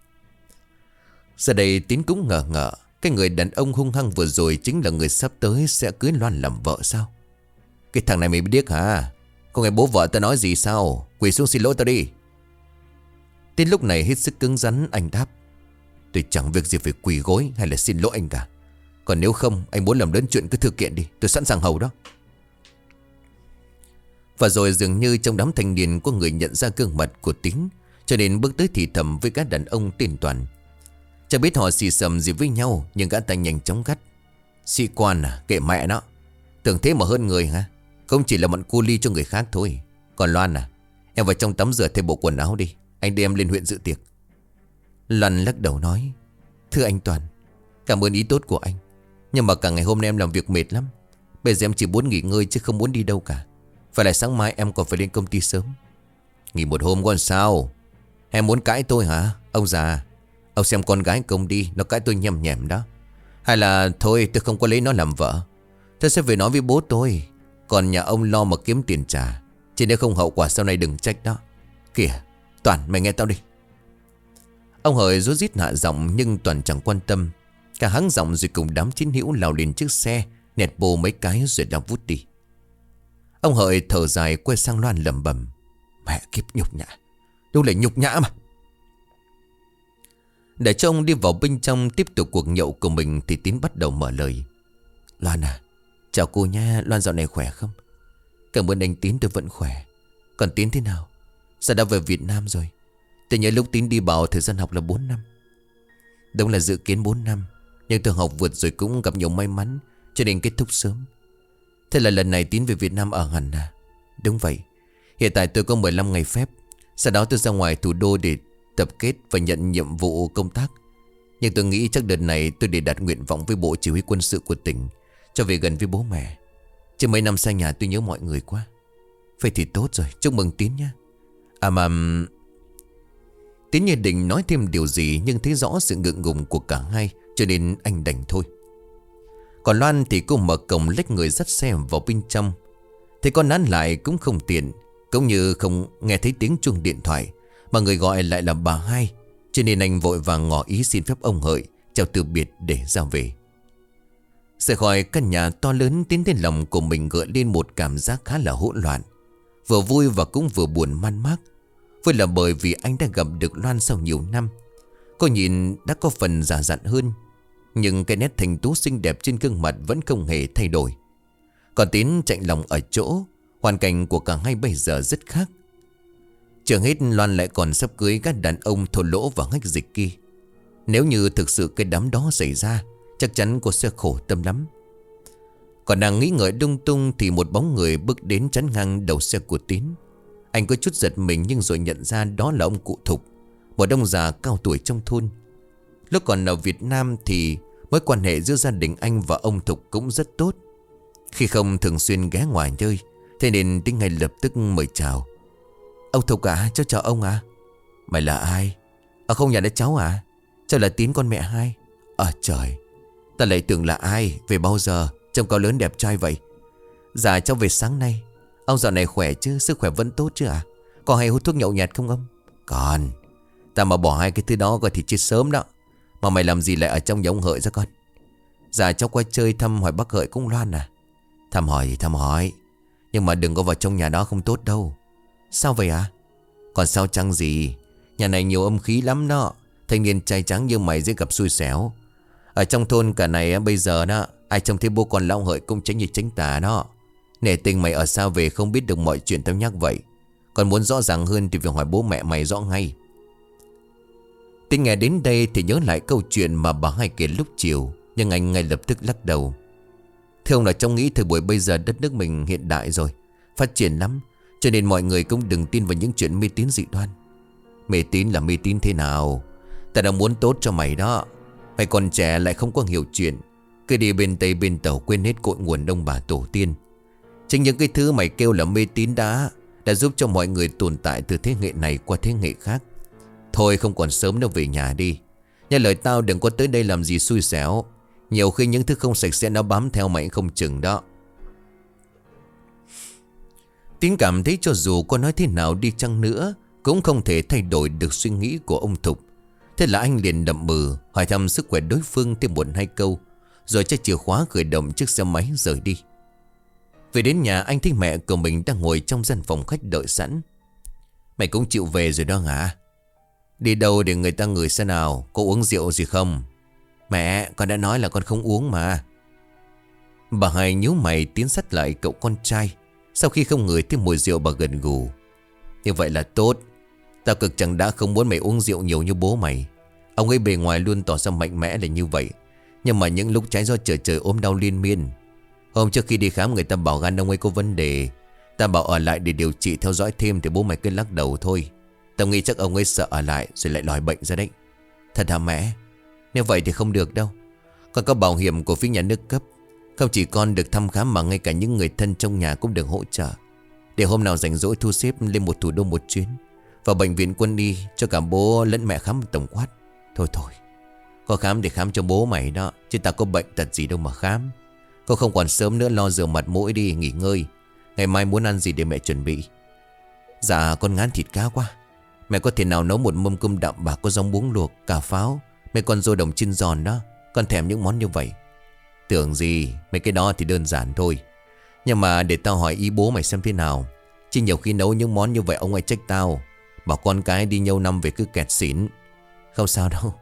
A: Giờ đây Tín cũng ngờ ngợ. Cái người đàn ông hung hăng vừa rồi chính là người sắp tới sẽ cưới Loan làm vợ sao? Cái thằng này mày biết hả? Có nghe bố vợ tao nói gì sao? Quỳ xuống xin lỗi tao đi. Tín lúc này hết sức cứng rắn, anh đáp: Tôi chẳng việc gì phải quỳ gối hay là xin lỗi anh cả. Còn nếu không, anh muốn làm lớn chuyện cứ thực kiện đi, tôi sẵn sàng hầu đó. Và rồi dường như trong đám thanh niên có người nhận ra gương mặt của Tín, cho nên bước tới thì thầm với các đàn ông tên Toàn. Chẳng biết họ xì xầm gì với nhau, nhưng gã ta nhanh chóng gắt: Sĩ quan à, kệ mẹ nó. Tưởng thế mà hơn người hả? Không chỉ là bọn cu ly cho người khác thôi. Còn Loan à, em vào trong tắm rửa thay bộ quần áo đi, anh đưa em lên huyện dự tiệc. Loan lắc đầu nói: Thưa anh Toàn, cảm ơn ý tốt của anh, nhưng mà cả ngày hôm nay em làm việc mệt lắm. Bây giờ em chỉ muốn nghỉ ngơi chứ không muốn đi đâu cả. Phải là sáng mai em còn phải lên công ty sớm. Nghỉ một hôm còn sao? Em muốn cãi tôi hả? Ông già, ông xem con gái công đi, nó cãi tôi nhầm nhèm đó. Hay là thôi tôi không có lấy nó làm vợ. Tôi sẽ về nói với bố tôi. Còn nhà ông lo mà kiếm tiền trả, chứ nếu không hậu quả sau này đừng trách đó. Kìa Toàn, mày nghe tao đi. Ông Hợi rối rít hạ giọng, nhưng Toàn chẳng quan tâm. Cả hắng giọng rồi cùng đám chiến hữu lao lên chiếc xe, nẹt bô mấy cái rồi đã vút đi. Ông Hợi thở dài quay sang Loan lẩm bẩm: Mẹ kiếp, nhục nhã, đâu lại nhục nhã mà. Để cho ông đi vào bên trong tiếp tục cuộc nhậu của mình thì Tín bắt đầu mở lời. Loan à, chào cô nha. Loan dạo này khỏe không? Cảm ơn anh Tín, tôi vẫn khỏe. Còn Tín thế nào? Sao đã về Việt Nam rồi? Tôi nhớ lúc Tín đi bảo thời gian học là bốn năm. Đúng là dự kiến bốn năm, nhưng tôi học vượt rồi cũng gặp nhiều may mắn cho nên kết thúc sớm. Thế là lần này Tín về Việt Nam ở hẳn à? Đúng vậy. Hiện tại tôi có mười lăm ngày phép. Sau đó tôi ra ngoài thủ đô để tập kết và nhận nhiệm vụ công tác. Nhưng tôi nghĩ chắc đợt này tôi để đặt nguyện vọng với bộ chỉ huy quân sự của tỉnh, cho về gần với bố mẹ. Chứ mấy năm xa nhà tôi nhớ mọi người quá. Vậy thì tốt rồi, chúc mừng Tín nhé. À mà... Tín như định nói thêm điều gì, nhưng thấy rõ sự ngượng ngùng của cả hai, cho nên anh đành thôi. Còn Loan thì cô mở cổng lách người dắt xe vào bên trong. Thế con nán lại cũng không tiện, cũng như không nghe thấy tiếng chuông điện thoại, mà người gọi lại là bà hai. Cho nên anh vội vàng ngỏ ý xin phép ông Hợi chào từ biệt để ra về. Rời khỏi căn nhà to lớn, Tín đến lòng của mình gợi lên một cảm giác khá là hỗn loạn, vừa vui và cũng vừa buồn man mác. Vui là bởi vì anh đã gặp được Loan sau nhiều năm. Cô nhìn đã có phần già dặn hơn, nhưng cái nét thanh tú xinh đẹp trên gương mặt vẫn không hề thay đổi. Còn Tín chạy lòng ở chỗ hoàn cảnh của cả hai bây giờ rất khác. Chưa hết, Loan lại còn sắp cưới các đàn ông thô lỗ và hách dịch kia. Nếu như thực sự cái đám đó xảy ra, chắc chắn cô sẽ khổ tâm lắm. Còn đang nghĩ ngợi lung tung thì một bóng người bước đến chắn ngang đầu xe của Tín. Anh có chút giật mình, nhưng rồi nhận ra đó là ông cụ Thục, một ông già cao tuổi trong thôn. Lúc còn ở Việt Nam thì mối quan hệ giữa gia đình anh và ông Thục cũng rất tốt. Khi không thường xuyên ghé ngoài chơi, thế nên Tín ngay lập tức mời chào. Ông Thục à, cháu chào ông à. Mày là ai? À không, nhà đấy cháu à? Cháu là Tín, con mẹ hai. À trời, ta lại tưởng là ai, về bao giờ, trông cao lớn đẹp trai vậy. Dạ cháu về sáng nay. Ông dạo này khỏe chứ, sức khỏe vẫn tốt chứ à? Có hay hút thuốc nhậu nhẹt không ông? Còn, ta mà bỏ hai cái thứ đó coi thì chết sớm đó. Mà mày làm gì lại ở trong nhà ông Hợi ra con? Dạ cháu qua chơi thăm hỏi bác Hợi cũng Loan à. Thăm hỏi thì thăm hỏi, nhưng mà đừng có vào trong nhà đó, không tốt đâu. Sao vậy à? Còn sao chăng gì, nhà này nhiều âm khí lắm đó. Thanh niên trai trắng như mày dễ gặp xui xẻo. Ở trong thôn cả này bây giờ đó, ai trông thấy bố con lão Hợi cũng tránh như tránh tà đó. Nể tình mày ở sao về không biết được mọi chuyện tao nhắc vậy. Còn muốn rõ ràng hơn thì phải hỏi bố mẹ mày rõ ngay. Tín nghe đến đây thì nhớ lại câu chuyện mà bà hai kể lúc chiều, nhưng anh ngay lập tức lắc đầu. Thưa ông, là trong nghĩ thời buổi bây giờ đất nước mình hiện đại rồi, phát triển lắm, cho nên mọi người cũng đừng tin vào những chuyện mê tín dị đoan. Mê tín là mê tín thế nào? Ta đang muốn tốt cho mày đó. Mày còn trẻ lại không có hiểu chuyện, cứ đi bên Tây bên Tàu quên hết cội nguồn ông bà tổ tiên. Chính những cái thứ mày kêu là mê tín đã Đã giúp cho mọi người tồn tại từ thế hệ này qua thế hệ khác. Thôi không còn sớm đâu, về nhà đi. Nghe lời tao, đừng có tới đây làm gì xui xẻo. Nhiều khi những thứ không sạch sẽ nó bám theo mày không chừng đó. Tín cảm thấy cho dù có nói thế nào đi chăng nữa cũng không thể thay đổi được suy nghĩ của ông Thục. Thế là anh liền đậm bừ hỏi thăm sức khỏe đối phương thêm một hai câu, rồi cho chìa khóa khởi động chiếc xe máy rời đi. Về đến nhà, anh thấy mẹ của mình đang ngồi trong gian phòng khách đợi sẵn. Mày cũng chịu về rồi đó hả? Đi đâu để người ta ngửi xem nào, có uống rượu gì không? Mẹ, con đã nói là con không uống mà. Bà hai nhíu mày tiến sát lại cậu con trai. Sau khi không ngửi thấy mùi rượu, bà gần gù. Như vậy là tốt. Tao cực chẳng đã không muốn mày uống rượu nhiều như bố mày. Ông ấy bề ngoài luôn tỏ ra mạnh mẽ là như vậy, nhưng mà những lúc trái do trời trời ốm đau liên miên. Hôm trước khi đi khám, người ta bảo gan ông ấy có vấn đề. Ta bảo ở lại để điều trị theo dõi thêm, thì bố mày cứ lắc đầu thôi. Tao nghĩ chắc ông ấy sợ ở lại rồi lại lòi bệnh ra đấy. Thật hả mẹ? Nếu vậy thì không được đâu. Con có bảo hiểm của phía nhà nước cấp. Không chỉ con được thăm khám mà ngay cả những người thân trong nhà cũng được hỗ trợ. Để hôm nào rảnh rỗi thu xếp lên một thủ đô một chuyến, vào bệnh viện quân y cho cả bố lẫn mẹ khám tổng quát. Thôi thôi, có khám để khám cho bố mày đó, chứ ta có bệnh tật gì đâu mà khám. Con không còn sớm nữa, lo rửa mặt mũi đi, nghỉ ngơi. Ngày mai muốn ăn gì để mẹ chuẩn bị? Dạ con ngán thịt cá quá. Mẹ có thể nào nấu một mâm cơm đạm bạc có rau muống luộc, cà pháo, mấy con rô đồng chiên giòn đó. Con thèm những món như vậy. Tưởng gì, mấy cái đó thì đơn giản thôi. Nhưng mà để tao hỏi ý bố mày xem thế nào. Chứ nhiều khi nấu những món như vậy ông ấy trách tao, bảo con cái đi nhâu năm về cứ kẹt xỉn. Không sao đâu,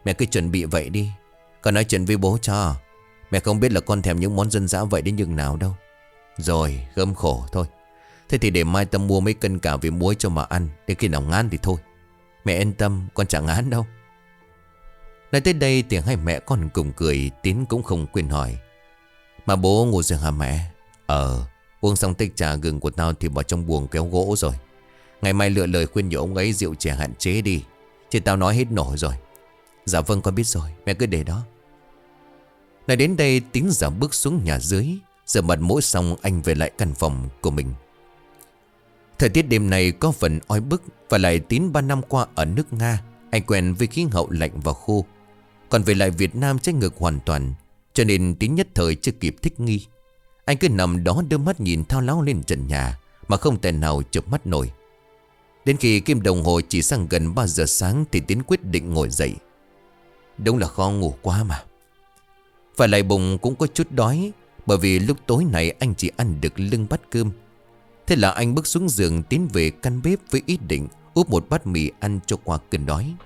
A: Mẹ cứ chuẩn bị vậy đi. Con nói chuyện với bố cho. Mẹ không biết là con thèm những món dân dã vậy đến nhường nào đâu. Rồi gớm khổ thôi. Thế thì để mai Tâm mua mấy cân cà với muối cho mà ăn. Để khi nào ngán thì thôi. Mẹ yên tâm, con chẳng ngán đâu. Nói tới đây thì hai mẹ con cùng cười. Tín cũng không quên hỏi: Mà bố ngủ rồi hả mẹ? Ờ, uống xong tách trà gừng của tao thì bỏ trong buồng kéo gỗ rồi. Ngày mai lựa lời khuyên nhủ ông ấy rượu chè hạn chế đi. Chứ tao nói hết nổi rồi. Dạ vâng con biết rồi, mẹ cứ để đó. Nói đến đây Tín giả bước xuống nhà dưới. Rửa mặt mũi xong anh về lại căn phòng của mình. Thời tiết đêm này có phần oi bức. Và lại Tín ba năm qua ở nước Nga, anh quen với khí hậu lạnh và khô. Còn về lại Việt Nam trái ngược hoàn toàn. Cho nên Tín nhất thời chưa kịp thích nghi. Anh cứ nằm đó đưa mắt nhìn thao láo lên trần nhà, mà không thể nào chợp mắt nổi. Đến khi kim đồng hồ chỉ sang gần ba giờ sáng thì Tín quyết định ngồi dậy. Đúng là khó ngủ quá mà. Và lại bụng cũng có chút đói, bởi vì lúc tối này anh chỉ ăn được lưng bát cơm. Thế là anh bước xuống giường tiến về căn bếp với ý định úp một bát mì ăn cho qua cơn đói.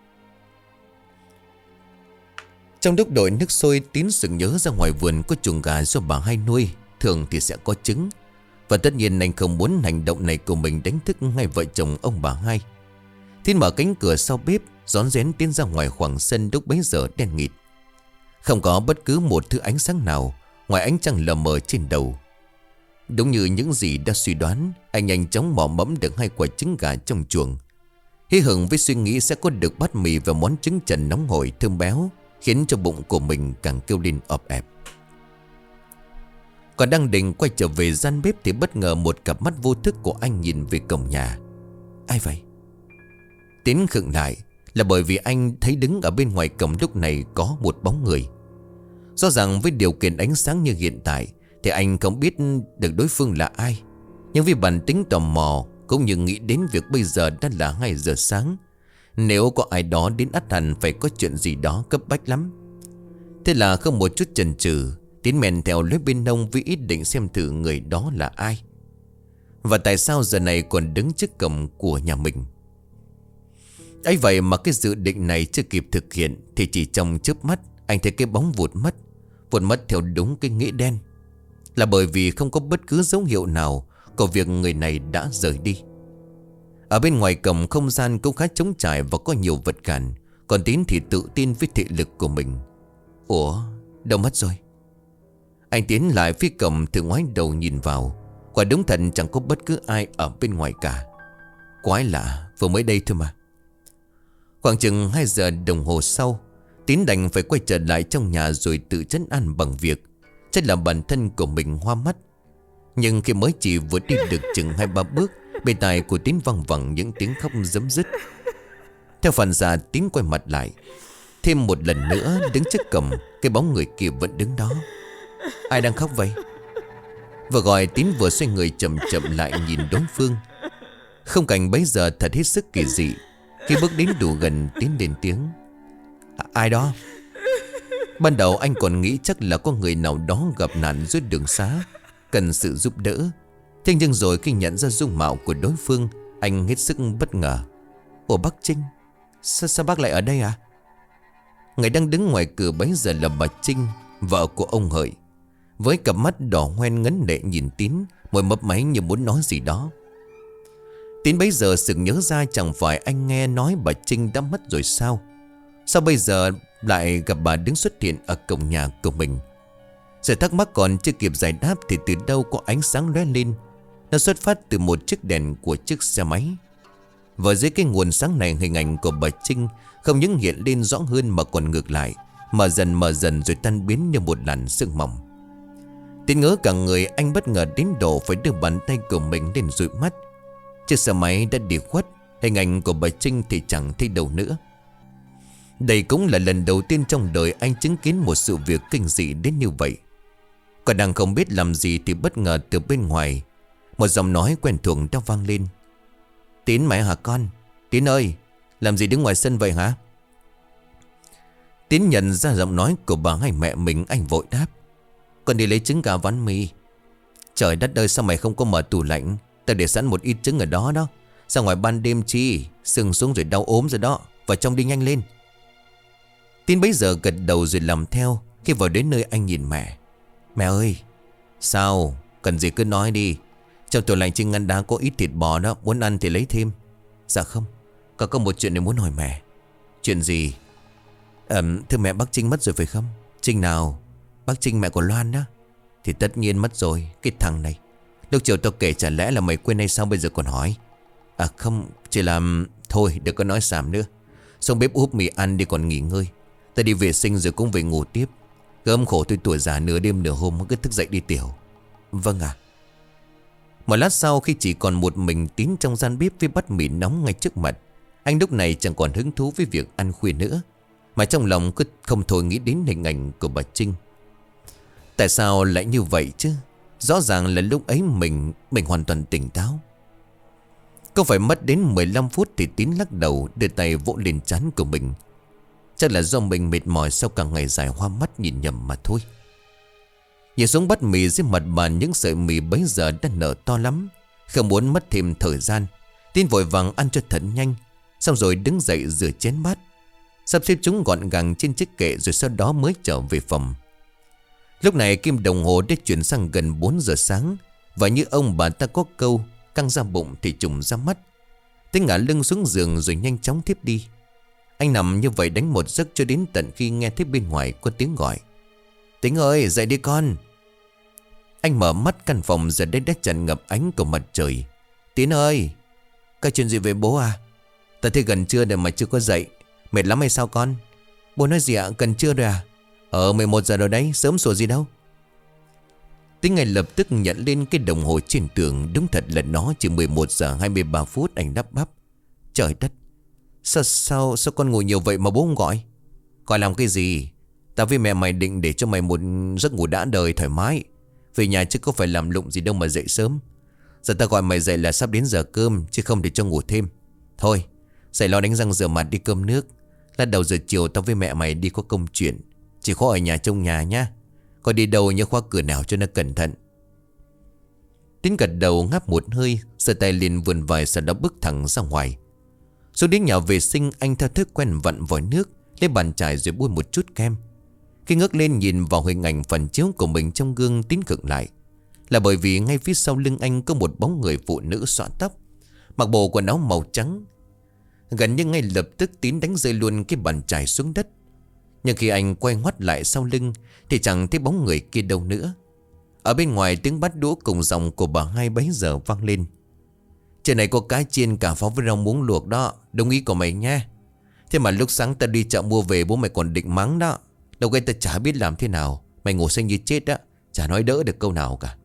A: Trong lúc đợi nước sôi, Tín sực nhớ ra ngoài vườn có chuồng gà do bà hai nuôi, thường thì sẽ có trứng. Và tất nhiên anh không muốn hành động này của mình đánh thức ngay vợ chồng ông bà hai. Tín mở cánh cửa sau bếp, rón rén tiến ra ngoài khoảng sân lúc bấy giờ đen nghịt. Không có bất cứ một thứ ánh sáng nào ngoài ánh trăng lờ mờ trên đầu. Đúng như những gì đã suy đoán, anh nhanh chóng mò mẫm được hai quả trứng gà trong chuồng. Hí hửng với suy nghĩ sẽ có được bát mì và món trứng trần nóng hổi thơm béo, khiến cho bụng của mình càng kêu lên ọp ẹp. Còn đang định quay trở về gian bếp thì bất ngờ một cặp mắt vô thức của anh nhìn về cổng nhà. Ai vậy? Tín khựng lại là bởi vì anh thấy đứng ở bên ngoài cổng lúc này có một bóng người. Rõ ràng với điều kiện ánh sáng như hiện tại thì anh không biết được đối phương là ai. Nhưng vì bản tính tò mò cũng như nghĩ đến việc bây giờ đã là hai giờ sáng, nếu có ai đó đến ắt hẳn phải có chuyện gì đó cấp bách lắm. Thế là không một chút chần chừ, Tín men theo lối bên nông với ý định xem thử người đó là ai, và tại sao giờ này còn đứng trước cổng của nhà mình. Ấy vậy mà cái dự định này chưa kịp thực hiện thì chỉ trong chớp mắt anh thấy cái bóng vụt mất. Vụt mất theo đúng cái nghĩa đen, là bởi vì không có bất cứ dấu hiệu nào của việc người này đã rời đi. Ở bên ngoài cổng không gian cũng khá trống trải và có nhiều vật cản. Còn Tín thì tự tin với thị lực của mình. Ủa, đâu mất rồi? Anh tiến lại phía cổng thử ngoái đầu nhìn vào. Quả đúng thật chẳng có bất cứ ai ở bên ngoài cả. Quái lạ, vừa mới đây thôi mà. Khoảng chừng hai giờ đồng hồ sau, Tín đành phải quay trở lại trong nhà rồi tự trấn an bằng việc chắc là bản thân của mình hoa mắt. Nhưng khi mới chỉ vừa đi được chừng hai ba bước, bên tai của Tín văng vẳng những tiếng khóc rấm rứt. Theo phản xạ Tín quay mặt lại. Thêm một lần nữa đứng trước cổng, cái bóng người kia vẫn đứng đó. Ai đang khóc vậy? Vừa gọi Tín vừa xoay người chậm chậm lại nhìn đối phương. Không cảnh bấy giờ thật hết sức kỳ dị. Khi bước đến đủ gần, Tín lên tiếng. À, ai đó? Ban đầu anh còn nghĩ chắc là có người nào đó gặp nạn dưới đường xá, cần sự giúp đỡ. Thế nhưng rồi khi nhận ra dung mạo của đối phương, anh hết sức bất ngờ. Ủa bác Trinh, sao, sao bác lại ở đây à? Người đang đứng ngoài cửa bấy giờ là bà Trinh, vợ của ông Hợi. Với cặp mắt đỏ hoen ngấn lệ nhìn Tín, môi mấp máy như muốn nói gì đó. Tín bấy giờ sực nhớ ra chẳng phải anh nghe nói bà Trinh đã mất rồi sao? Sao bây giờ lại gặp bà đứng xuất hiện ở cổng nhà của mình? Sự thắc mắc còn chưa kịp giải đáp thì từ đâu có ánh sáng lóe lên. Nó xuất phát từ một chiếc đèn của chiếc xe máy. Và dưới cái nguồn sáng này, hình ảnh của bà Trinh không những hiện lên rõ hơn mà còn ngược lại, mở dần mở dần rồi tan biến như một làn sương mỏng. Tín ngỡ cả người, anh bất ngờ đến độ phải đưa bàn tay của mình lên dụi mắt. Chiếc xe máy đã đi khuất, hình ảnh của bà Trinh thì chẳng thấy đâu nữa. Đây cũng là lần đầu tiên trong đời anh chứng kiến một sự việc kinh dị đến như vậy. Còn đang không biết làm gì thì bất ngờ từ bên ngoài một giọng nói quen thuộc đã vang lên. Tín mẹ hả con? Tín ơi, làm gì đứng ngoài sân vậy hả? Tín nhận ra giọng nói của bà hay mẹ mình, anh vội đáp. Con đi lấy trứng gà ván mì. Trời đất ơi, sao mày không có mở tủ lạnh? Tao để sẵn một ít trứng ở đó đó. Ra ngoài ban đêm chi, sưng xuống rồi đau ốm rồi đó. Vào trong đi nhanh lên. Tín bấy giờ gật đầu rồi làm theo. Khi vào đến nơi anh nhìn mẹ. Mẹ ơi. Sao? Cần gì cứ nói đi. Trong tủ lạnh trên ngăn đá có ít thịt bò đó. Muốn ăn thì lấy thêm. Dạ không. Con có một chuyện này muốn hỏi mẹ. Chuyện gì? Ừm, thưa mẹ, bác Trinh mất rồi phải không? Trinh nào? Bác Trinh mẹ của Loan đó. Thì tất nhiên mất rồi. Cái thằng này. Lúc chiều tao kể chả lẽ là mày quên hay sao bây giờ còn hỏi? À không, chỉ là... Thôi đừng có nói xàm nữa. Xong bếp úp mì ăn đi còn nghỉ ngơi. Ta đi vệ sinh rồi cũng về ngủ tiếp. Gớm khổ tôi tuổi già nửa đêm nửa hôm cứ thức dậy đi tiểu. Vâng ạ. Một lát sau khi chỉ còn một mình Tín trong gian bếp với bát mì nóng ngay trước mặt, anh lúc này chẳng còn hứng thú với việc ăn khuya nữa, mà trong lòng cứ không thôi nghĩ đến hình ảnh của bà Trinh. Tại sao lại như vậy chứ? Rõ ràng là lúc ấy mình Mình hoàn toàn tỉnh táo. Có phải mất đến mười lăm phút thì Tín lắc đầu, đưa tay vỗ lên trán của mình. Chắc là do mình mệt mỏi sau cả ngày dài hoa mắt nhìn nhầm mà thôi. Nhìn xuống bát mì dưới mặt bàn, những sợi mì bấy giờ đã nở to lắm. Không muốn mất thêm thời gian, Tín vội vàng ăn cho thật nhanh, xong rồi đứng dậy rửa chén bát, sắp xếp chúng gọn gàng trên chiếc kệ, rồi sau đó mới trở về phòng. Lúc này kim đồng hồ đã chuyển sang gần bốn giờ sáng. Và như ông bà ta có câu, căng ra bụng thì trùng ra mắt. Tín ngả lưng xuống giường rồi nhanh chóng thiếp đi. Anh nằm như vậy đánh một giấc cho đến tận khi nghe thấy bên ngoài có tiếng gọi. Tín ơi, dậy đi con. Anh mở mắt, căn phòng giờ đây đã tràn ngập ánh của mặt trời. Tín ơi. Có chuyện gì về bố à? Ta thấy gần trưa rồi mà chưa có dậy. Mệt lắm hay sao con? Bố nói gì ạ? Gần trưa rồi à? Ờ mười một giờ rồi đấy, sớm sủa gì đâu. Tín ngay lập tức nhận lên cái đồng hồ trên tường. Đúng thật là nó chỉ mười một giờ hai mươi ba phút. Anh đắp bắp. Trời đất, Sao sao sao con ngủ nhiều vậy mà bố không gọi? Gọi làm cái gì? Tao với mẹ mày định để cho mày một giấc ngủ đã đời thoải mái. Về nhà chứ có phải làm lụng gì đâu mà dậy sớm. Giờ tao gọi mày dậy là sắp đến giờ cơm, chứ không để cho ngủ thêm. Thôi dậy lo đánh răng rửa mặt đi cơm nước. Lát đầu giờ chiều tao với mẹ mày đi có công chuyện. Chỉ khó ở nhà trông nhà nhá. Có đi đâu nhớ khóa cửa nào cho nó cẩn thận. Tín gật đầu ngáp một hơi, giơ tay liền vườn vài, sau đó bước thẳng ra ngoài. Xuống đến nhà vệ sinh, anh theo thói quen vặn vòi nước, lấy bàn chải rồi bôi một chút kem. Khi ngước lên nhìn vào hình ảnh phản chiếu của mình trong gương, Tín khựng lại. Là bởi vì ngay phía sau lưng anh có một bóng người phụ nữ xõa tóc, mặc bộ quần áo màu trắng. Gần như ngay lập tức Tín đánh rơi luôn cái bàn chải xuống đất. Nhưng khi anh quay ngoắt lại sau lưng thì chẳng thấy bóng người kia đâu nữa. Ở bên ngoài tiếng bát đũa cùng giọng của bà hai bấy giờ vang lên. Trên này có cá chiên, cà pháo với rau muống luộc đó, đồng ý của mày nha. Thế mà lúc sáng ta đi chợ mua về bố mày còn định mắng đó. Đâu gây ta chả biết làm thế nào. Mày ngủ say như chết á, chả nói đỡ được câu nào cả.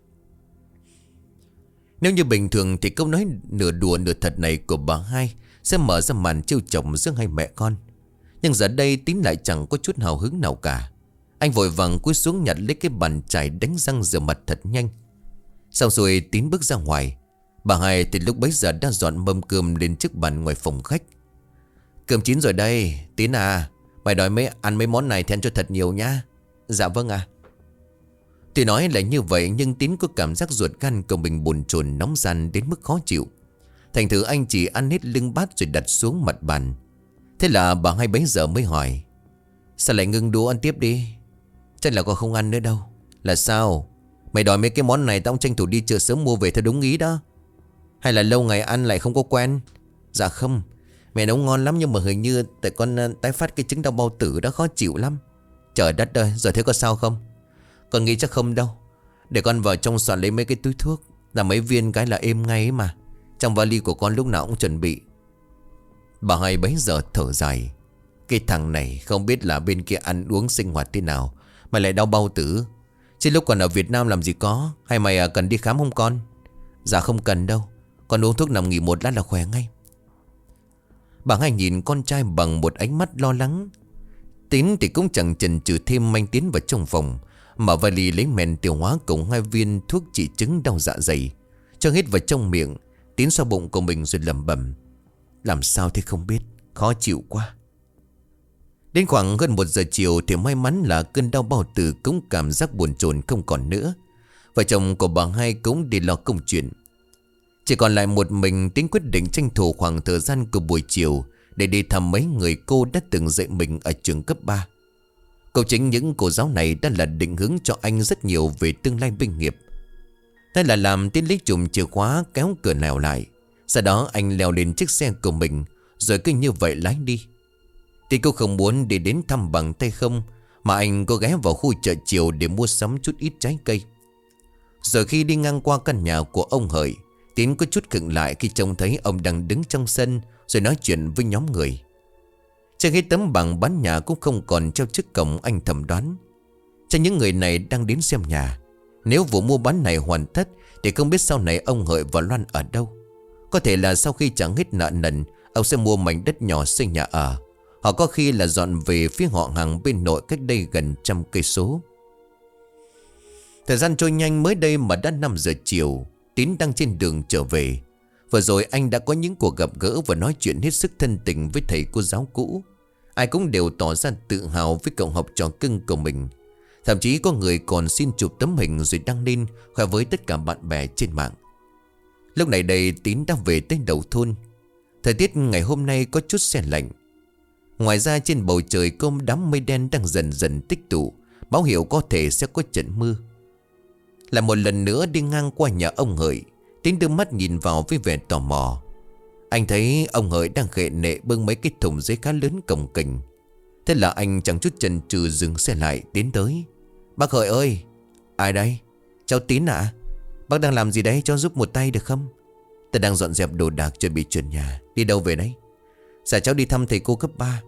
A: Nếu như bình thường thì câu nói nửa đùa nửa thật này của bà hai sẽ mở ra màn trêu chọc giữa hai mẹ con. Nhưng giờ đây Tín lại chẳng có chút hào hứng nào cả. Anh vội vàng cúi xuống nhặt lấy cái bàn chải đánh răng rửa mặt thật nhanh. Xong rồi Tín bước ra ngoài. Bà hai thì lúc bấy giờ đã dọn mâm cơm lên trước bàn ngoài phòng khách. Cơm chín rồi đây. Tín à, mày đòi mấy ăn mấy món này thì ăn cho thật nhiều nhá. Dạ vâng à. Tuy nói là như vậy nhưng Tín có cảm giác ruột gan của mình bồn chồn nóng ran đến mức khó chịu. Thành thử anh chỉ ăn hết lưng bát rồi đặt xuống mặt bàn. Thế là bà hai bấy giờ mới hỏi. Sao lại ngưng đũa, ăn tiếp đi. Chắc là con không ăn nữa đâu. Là sao? Mày đòi mấy cái món này tao tranh thủ đi chợ sớm mua về theo đúng ý đó. Hay là lâu ngày ăn lại không có quen? Dạ không, mẹ nấu ngon lắm nhưng mà hình như tại con tái phát cái chứng đau bao tử đó, khó chịu lắm. Trời đất ơi, giờ thế có sao không? Con nghĩ chắc không đâu. Để con vào trong soạn lấy mấy cái túi thuốc, là mấy viên cái là êm ngay ấy mà. Trong vali của con lúc nào cũng chuẩn bị. Bà hai bấy giờ thở dài. Cái thằng này không biết là bên kia ăn uống sinh hoạt thế nào mà lại đau bao tử. Chứ lúc còn ở Việt Nam làm gì có. Hay mày cần đi khám không con? Dạ không cần đâu, con uống thuốc nằm nghỉ một lát là khỏe ngay. Bà hai nhìn con trai bằng một ánh mắt lo lắng. Tín thì cũng chẳng chần chừ thêm, manh tiến vào trong phòng, mở vali lấy men tiêu hóa cùng hai viên thuốc trị chứng đau dạ dày, cho hết vào trong miệng. Tín xoa bụng của mình rồi lẩm bẩm. Làm sao thế không biết, khó chịu quá. Đến khoảng gần một giờ chiều thì may mắn là cơn đau bao tử cũng cảm giác buồn chồn không còn nữa. Vợ chồng của bà hai cũng đi lo công chuyện. Chỉ còn lại một mình Tín quyết định tranh thủ khoảng thời gian của buổi chiều để đi thăm mấy người cô đã từng dạy mình ở trường cấp ba. Cậu chính những cô giáo này đã là định hướng cho anh rất nhiều về tương lai binh nghiệp. Thế là làm Tiến lấy chùm chìa khóa kéo cửa nẻo lại. Sau đó anh leo lên chiếc xe của mình, rồi cứ như vậy lái đi. Thì cô không muốn đi đến thăm bằng tay không, mà anh có ghé vào khu chợ chiều để mua sắm chút ít trái cây. Rồi khi đi ngang qua căn nhà của ông Hợi, Tiến có chút khựng lại khi trông thấy ông đang đứng trong sân rồi nói chuyện với nhóm người. Trên cái tấm bảng bán nhà cũng không còn treo trước cổng, anh thầm đoán cho những người này đang đến xem nhà. Nếu vụ mua bán này hoàn tất thì không biết sau này ông Hợi và Loan ở đâu. Có thể là sau khi trả hết nợ nần, ông sẽ mua mảnh đất nhỏ xây nhà ở. Họ có khi là dọn về phía họ hàng bên nội cách đây gần trăm cây số. Thời gian trôi nhanh, mới đây mà đã năm giờ chiều. Tín đang trên đường trở về. Vừa rồi anh đã có những cuộc gặp gỡ và nói chuyện hết sức thân tình với thầy cô giáo cũ. Ai cũng đều tỏ ra tự hào với cậu học trò cưng của mình. Thậm chí có người còn xin chụp tấm hình rồi đăng lên khoe với tất cả bạn bè trên mạng. Lúc này đây Tín đã về tới đầu thôn. Thời tiết ngày hôm nay có chút se lạnh. Ngoài ra trên bầu trời có đám mây đen đang dần dần tích tụ, báo hiệu có thể sẽ có trận mưa. Lại một lần nữa đi ngang qua nhà ông Hợi, Tín đưa mắt nhìn vào với vẻ tò mò. Anh thấy ông Hợi đang khệ nệ bưng mấy cái thùng giấy khá lớn cồng kềnh. Thế là anh chẳng chút chần chừ dừng xe lại tiến tới. Bác Hợi ơi! Ai đây? Cháu Tín ạ. À? Bác đang làm gì đấy, cho giúp một tay được không? Ta đang dọn dẹp đồ đạc chuẩn bị chuyển nhà. Đi đâu về đấy? Dạ cháu đi thăm thầy cô cấp ba.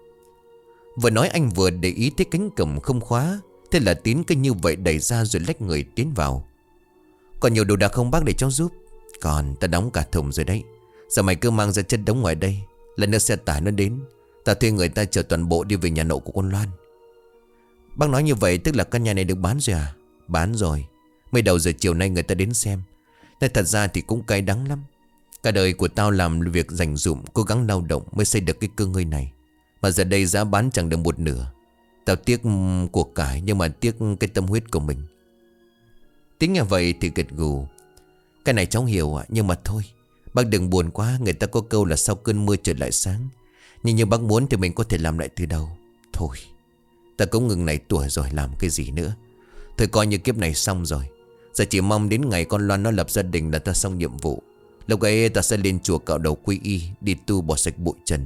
A: Vừa nói anh vừa để ý thấy cánh cổng không khóa. Thế là Tín cứ như vậy đẩy ra rồi lách người tiến vào. Còn nhiều đồ đạc không bác để cháu giúp? Còn, ta đóng cả thùng rồi đấy. Giờ mày cứ mang ra chất đống ngoài đây. Lần nữa xe tải nó đến, ta thuê người ta chở toàn bộ đi về nhà nội của con Loan. Bác nói như vậy tức là căn nhà này được bán rồi à? Bán rồi. Mấy đầu giờ chiều nay người ta đến xem. Nên thật ra thì cũng cay đắng lắm. Cả đời của tao làm việc dành dụm, cố gắng lao động mới xây được cái cơ ngơi này. Mà giờ đây giá bán chẳng được một nửa. Tao tiếc của cải, nhưng mà tiếc cái tâm huyết của mình. Tính nghe vậy thì gật gù. Cái này cháu hiểu ạ, nhưng mà thôi, bác đừng buồn quá. Người ta có câu là sau cơn mưa trở lại sáng. Nhưng như bác muốn thì mình có thể làm lại từ đầu. Thôi, ta cũng ngừng này tuổi rồi, làm cái gì nữa. Thôi coi như kiếp này xong rồi. Giờ chỉ mong đến ngày con Loan nó lập gia đình là ta xong nhiệm vụ. Lúc ấy ta sẽ lên chùa cạo đầu quy y, đi tu bỏ sạch bụi trần.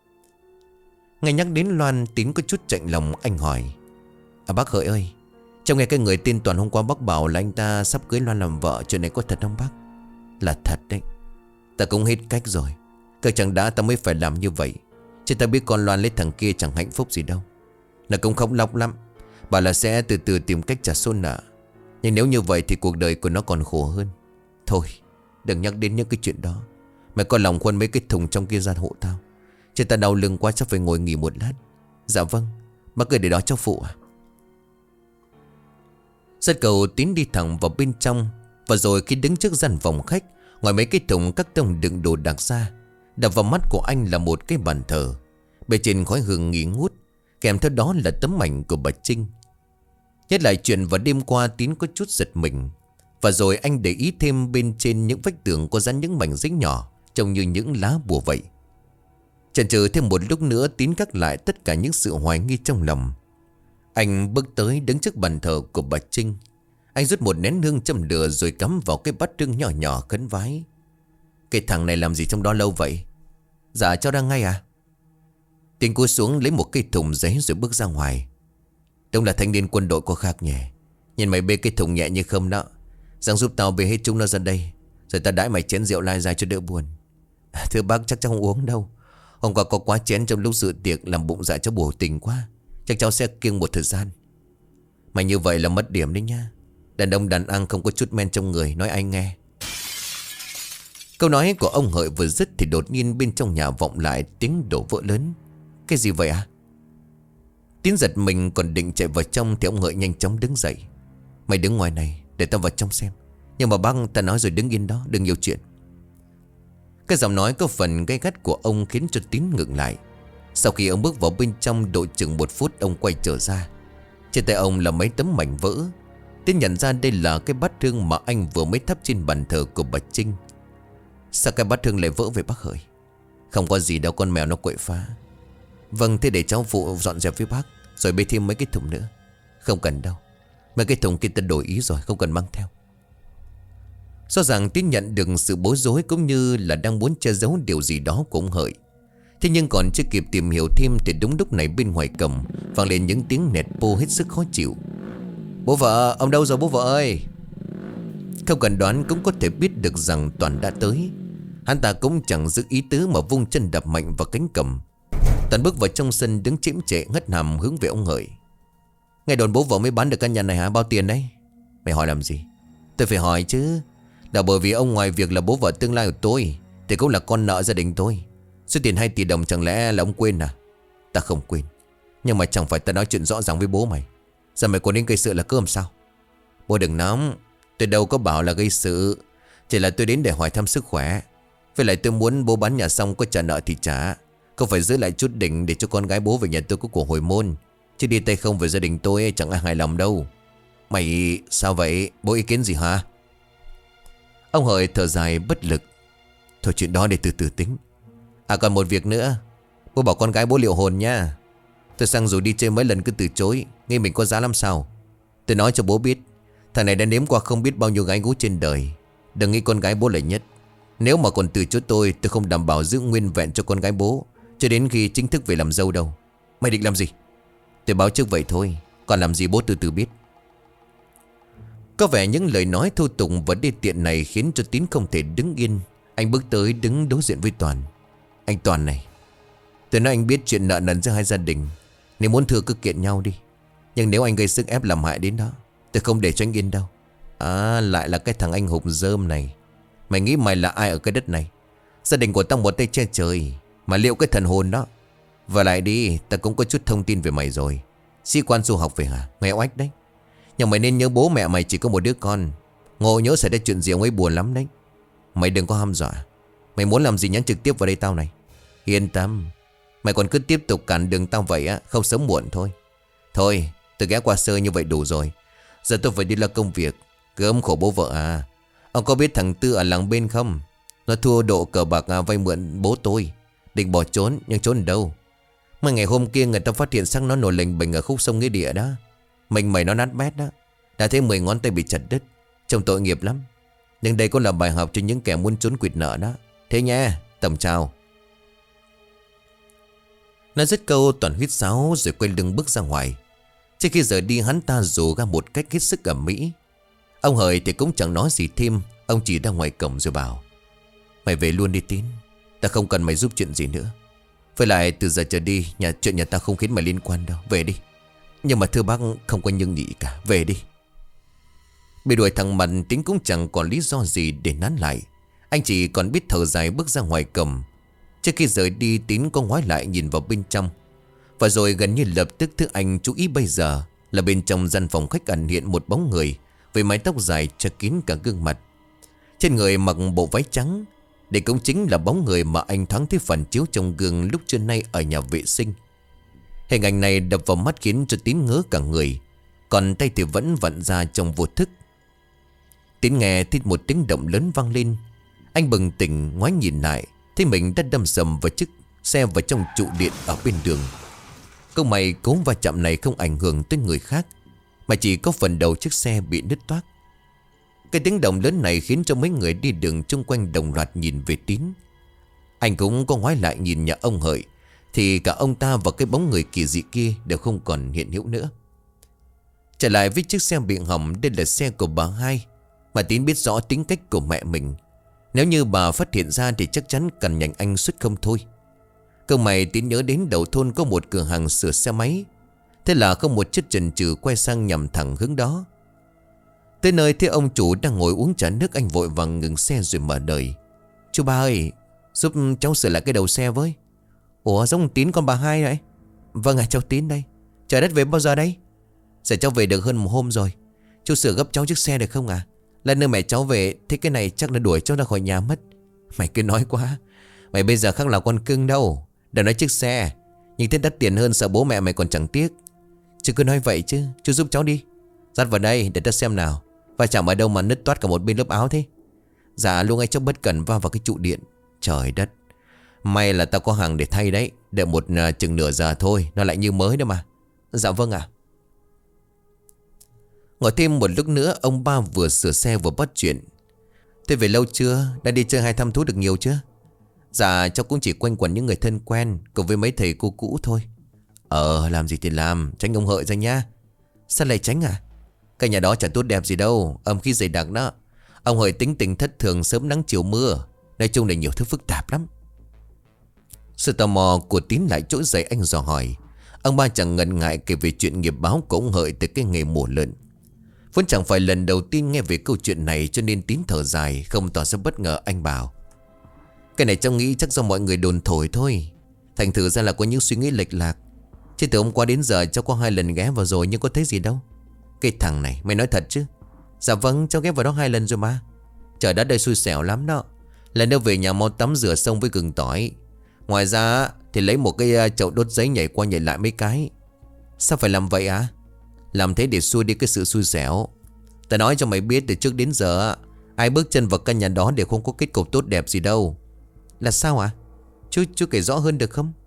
A: Nghe nhắc đến Loan, Tín có chút chạnh lòng. Anh hỏi: À bác Hợi ơi, trong nghe cái người tên Toàn hôm qua bác bảo là anh ta sắp cưới Loan làm vợ, chuyện này có thật không bác? Là thật đấy. Ta cũng hết cách rồi. Cơ chẳng đã ta mới phải làm như vậy. Chứ ta biết con Loan lấy thằng kia chẳng hạnh phúc gì đâu. Nó cũng không lóc lắm, bảo là sẽ từ từ tìm cách trả số nợ. Nhưng nếu như vậy thì cuộc đời của nó còn khổ hơn. Thôi đừng nhắc đến những cái chuyện đó. Mày có lòng khuân mấy cái thùng trong kia ra hộ tao. Chứ ta đau lưng quá, chắc phải ngồi nghỉ một lát. Dạ vâng, bác cười để đó cho phụ à? Rất cầu Tín đi thẳng vào bên trong. Và rồi khi đứng trước gian phòng khách, ngoài mấy cái thùng các tông đựng đồ đạc ra, đập vào mắt của anh là một cái bàn thờ. Bề trên khói hương nghi ngút, kèm theo đó là tấm ảnh của bà Trinh. Nhắc lại chuyện vào đêm qua, Tín có chút giật mình. Và rồi anh để ý thêm bên trên những vách tường có dán những mảnh giấy nhỏ, trông như những lá bùa vậy. Chần chừ thêm một lúc nữa, Tín gác lại tất cả những sự hoài nghi trong lòng. Anh bước tới đứng trước bàn thờ của bà Trinh. Anh rút một nén hương châm lửa rồi cắm vào cái bát hương nhỏ nhỏ khấn vái. Cái thằng này làm gì trong đó lâu vậy? Dạ cháu đang ngay à? Tín cúi xuống lấy một cái thùng giấy rồi bước ra ngoài. Đông là thanh niên quân đội có khác nhỉ. Nhìn mày bê cái thùng nhẹ như không đó. Giang giúp tao bê hết chúng nó ra đây, rồi ta đãi mày chén rượu lai dài cho đỡ buồn. À, thưa bác, chắc cháu không uống đâu. Hôm qua có quá chén trong lúc dự tiệc, làm bụng dạ cháu bổ tình quá. Chắc cháu sẽ kiêng một thời gian. Mày như vậy là mất điểm đấy nha. Đàn ông đàn ăn không có chút men trong người, nói anh nghe. Câu nói của ông Hợi vừa dứt thì đột nhiên bên trong nhà vọng lại tiếng đổ vỡ lớn. Cái gì vậy à? Tín giật mình còn định chạy vào trong thì ông Hợi nhanh chóng đứng dậy. Mày đứng ngoài này để tao vào trong xem. Nhưng mà bác ta nói rồi, đứng yên đó, đừng nhiều chuyện. Cái giọng nói có phần gay gắt của ông khiến cho Tín ngừng lại. Sau khi ông bước vào bên trong độ chừng một phút, ông quay trở ra. Trên tay ông là mấy tấm mảnh vỡ. Tín nhận ra đây là cái bát hương mà anh vừa mới thắp trên bàn thờ của bà Trinh. Sao cái bát hương lại vỡ về bác Hợi? Không có gì đâu, con mèo nó quậy phá. Vâng, thế để cháu phụ dọn dẹp với bác, rồi bê thêm mấy cái thùng nữa. Không cần đâu, mấy cái thùng kia ta đổi ý rồi, không cần mang theo. Rõ ràng Tín nhận được sự bối rối, cũng như là đang muốn che giấu điều gì đó của ông Hợi. Thế nhưng còn chưa kịp tìm hiểu thêm thì đúng lúc này bên ngoài cổng vang lên những tiếng nẹt bô hết sức khó chịu. Bố vợ, ông đâu rồi bố vợ ơi? Không cần đoán cũng có thể biết được rằng Toàn đã tới. Hắn ta cũng chẳng giữ ý tứ mà vung chân đập mạnh vào cánh cổng. Toàn bước vào trong sân đứng chễm chệ ngất hàm hướng về ông Hợi. Nghe đồn bố vợ mới bán được căn nhà này hả? Bao tiền đấy? Mày hỏi làm gì? Tôi phải hỏi chứ. Là bởi vì ông ngoài việc là bố vợ tương lai của tôi thì cũng là con nợ gia đình tôi. Số tiền hai tỷ đồng chẳng lẽ là ông quên à? Ta không quên, nhưng mà chẳng phải ta nói chuyện rõ ràng với bố mày. Giờ mày còn đến gây sự là cơm sao? Bố đừng nóng, tôi đâu có bảo là gây sự. Chỉ là tôi đến để hỏi thăm sức khỏe. Với lại tôi muốn bố bán nhà xong có trả nợ thì trả, không phải giữ lại chút đỉnh để cho con gái bố về nhà tôi có của hồi môn. Chứ đi tay không về gia đình tôi chẳng ai hài lòng đâu. Mày sao vậy? Bố ý kiến gì hả? Ông Hợi thở dài bất lực. Thôi chuyện đó để từ từ tính. À còn một việc nữa. Bố bảo con gái bố liệu hồn nha. Tôi sang dù đi chơi mấy lần cứ từ chối, nghĩ mình có giá lắm sao. Tôi nói cho bố biết, thằng này đã nếm qua không biết bao nhiêu gái gú trên đời. Đừng nghĩ con gái bố là nhất. Nếu mà còn từ chối tôi, tôi không đảm bảo giữ nguyên vẹn cho con gái bố cho đến khi chính thức về làm dâu đâu. Mày định làm gì? Tôi báo trước vậy thôi, còn làm gì bố từ từ biết. Có vẻ những lời nói thô tục và đê tiện này khiến cho Tín không thể đứng yên. Anh bước tới đứng đối diện với Toàn. Anh Toàn này, tôi nói anh biết chuyện nợ nần giữa hai gia đình, nếu muốn thưa cứ kiện nhau đi. Nhưng nếu anh gây sức ép làm hại đến đó, tôi không để cho anh yên đâu. À lại là cái thằng anh hùng rơm này. Mày nghĩ mày là ai ở cái đất này? Gia đình của tao một tay che trời, mà liệu cái thần hồn đó. Và lại đi, ta cũng có chút thông tin về mày rồi. Sĩ quan du học về hả? Mày oách đấy. Nhưng mày nên nhớ bố mẹ mày chỉ có một đứa con. Ngộ nhớ xảy ra chuyện gì ông ấy buồn lắm đấy. Mày đừng có hăm dọa. Mày muốn làm gì nhắn trực tiếp vào đây tao này. Yên tâm, mày còn cứ tiếp tục cản đường tao vậy á, không sớm muộn thôi. Thôi, tôi ghé qua sơ như vậy đủ rồi. Giờ tôi phải đi lo công việc. Gớm khổ bố vợ à. Ông có biết thằng Tư ở làng bên không? Nó thua độ cờ bạc à, vay mượn bố tôi. Định bỏ trốn, nhưng trốn ở đâu? Mà ngày hôm kia người ta phát hiện xác nó nổi lềnh bềnh ở khúc sông Nghĩa Địa đó. Mình mày nó nát bét đó. Đã thấy mười ngón tay bị chặt đứt. Trông tội nghiệp lắm. Nhưng đây cũng là bài học cho những kẻ muốn trốn quỵt nợ đó. Thế nha, tầm chào. Nói dứt câu Toàn huýt sáo rồi quay lưng bước ra ngoài. Trước khi rời đi hắn ta rủ ra một cách hết sức ẩm mỹ. Ông Hợi thì cũng chẳng nói gì thêm. Ông chỉ ra ngoài cổng rồi bảo: Mày về luôn đi Tín, ta không cần mày giúp chuyện gì nữa. Với lại từ giờ trở đi nhà chuyện nhà ta không khiến mày liên quan đâu. Về đi. Nhưng mà thưa bác không có nhưng nhị cả. Về đi. Bị đuổi thằng mặt Tín cũng chẳng còn lý do gì để nán lại. Anh chỉ còn biết thở dài bước ra ngoài cổng. Trước khi rời đi Tín có ngoái lại nhìn vào bên trong. Và rồi gần như lập tức thứ anh chú ý bây giờ là bên trong gian phòng khách ẩn hiện một bóng người với mái tóc dài che kín cả gương mặt. Trên người mặc bộ váy trắng. Đây cũng chính là bóng người mà anh thoáng thấy phần chiếu trong gương lúc trưa nay ở nhà vệ sinh. Hình ảnh này đập vào mắt khiến cho Tín ngớ cả người. Còn tay thì vẫn vặn ra trong vô thức. Tín nghe thấy một tiếng động lớn vang lên. Anh bừng tỉnh ngoái nhìn lại, thấy mình đã đâm sầm vào chiếc xe vào trong trụ điện ở bên đường. Câu may cố va chạm này không ảnh hưởng tới người khác, mà chỉ có phần đầu chiếc xe bị nứt toác. Cái tiếng động lớn này khiến cho mấy người đi đường chung quanh đồng loạt nhìn về Tín. Anh cũng có ngoái lại nhìn nhà ông Hợi, thì cả ông ta và cái bóng người kỳ dị kia đều không còn hiện hữu nữa. Trở lại với chiếc xe bị hỏng, đây là xe của bà hai, mà Tín biết rõ tính cách của mẹ mình. Nếu như bà phát hiện ra thì chắc chắn cần nhành anh suốt không thôi. Câu mày Tín nhớ đến đầu thôn có một cửa hàng sửa xe máy. Thế là không một chút chần chừ quay sang nhằm thẳng hướng đó. Tới nơi thấy ông chủ đang ngồi uống trà nước, anh vội vàng ngừng xe rồi mở đời. Chú ba ơi, giúp cháu sửa lại cái đầu xe với. Ủa giống Tín con bà hai đấy. Vâng ạ, cháu Tín đây. Trời đất về bao giờ đấy? Giờ cháu về được hơn một hôm rồi. Chú sửa gấp cháu chiếc xe được không à? Lần nữa mẹ cháu về thế cái này chắc là đuổi cháu ra khỏi nhà mất. Mày cứ nói quá. Mày bây giờ khác là con cưng đâu. Đừng nói chiếc xe, nhưng thế đắt tiền hơn sợ bố mẹ mày còn chẳng tiếc. Chứ cứ nói vậy chứ. Chú giúp cháu đi. Dắt vào đây để ta xem nào. Và chạm ở đâu mà nứt toát cả một bên lớp áo thế? Dạ luôn ngay cháu bất cẩn va vào cái trụ điện. Trời đất. May là tao có hàng để thay đấy. Đợi một uh, chừng nửa giờ thôi, nó lại như mới đó mà. Dạ vâng ạ. Ngồi thêm một lúc nữa, ông ba vừa sửa xe vừa bắt chuyện. Thế về lâu chưa? Đã đi chơi hay thăm thú được nhiều chưa? Dạ cháu cũng chỉ quanh quẩn những người thân quen cùng với mấy thầy cô cũ thôi. Ờ làm gì thì làm, tránh ông Hợi ra nhá. Sao lại tránh à? Cái nhà đó chẳng tốt đẹp gì đâu, âm khí dày đặc đó. Ông Hợi tính tình thất thường, sớm nắng chiều mưa. Nói chung là nhiều thứ phức tạp lắm. Sự tò mò của Tín lại trỗi dậy, anh dò hỏi. Ông ba chẳng ngần ngại kể về chuyện nghiệp báo của ông Hợi từ cái nghề mổ lợn. Vốn chẳng phải lần đầu tiên nghe về câu chuyện này, cho nên Tín thở dài, không tỏ ra bất ngờ. Anh bảo cái này cháu nghĩ chắc do mọi người đồn thổi thôi. Thành thử ra là có những suy nghĩ lệch lạc. Chứ từ hôm qua đến giờ cháu có hai lần ghé vào rồi, nhưng có thấy gì đâu. Cái thằng này mày nói thật chứ? Dạ vâng, cháu ghé vào đó hai lần rồi mà. Trời đất ơi xui xẻo lắm đó. Lần đâu về nhà mau tắm rửa xong với gừng tỏi. Ngoài ra thì lấy một cái chậu đốt giấy nhảy qua nhảy lại mấy cái. Sao phải làm vậy à? Làm thế để xua đi cái sự xui xẻo. Ta nói cho mày biết, từ trước đến giờ ai bước chân vào căn nhà đó đều không có kết cục tốt đẹp gì đâu. Là sao ạ? À? Chú, chú kể rõ hơn được không?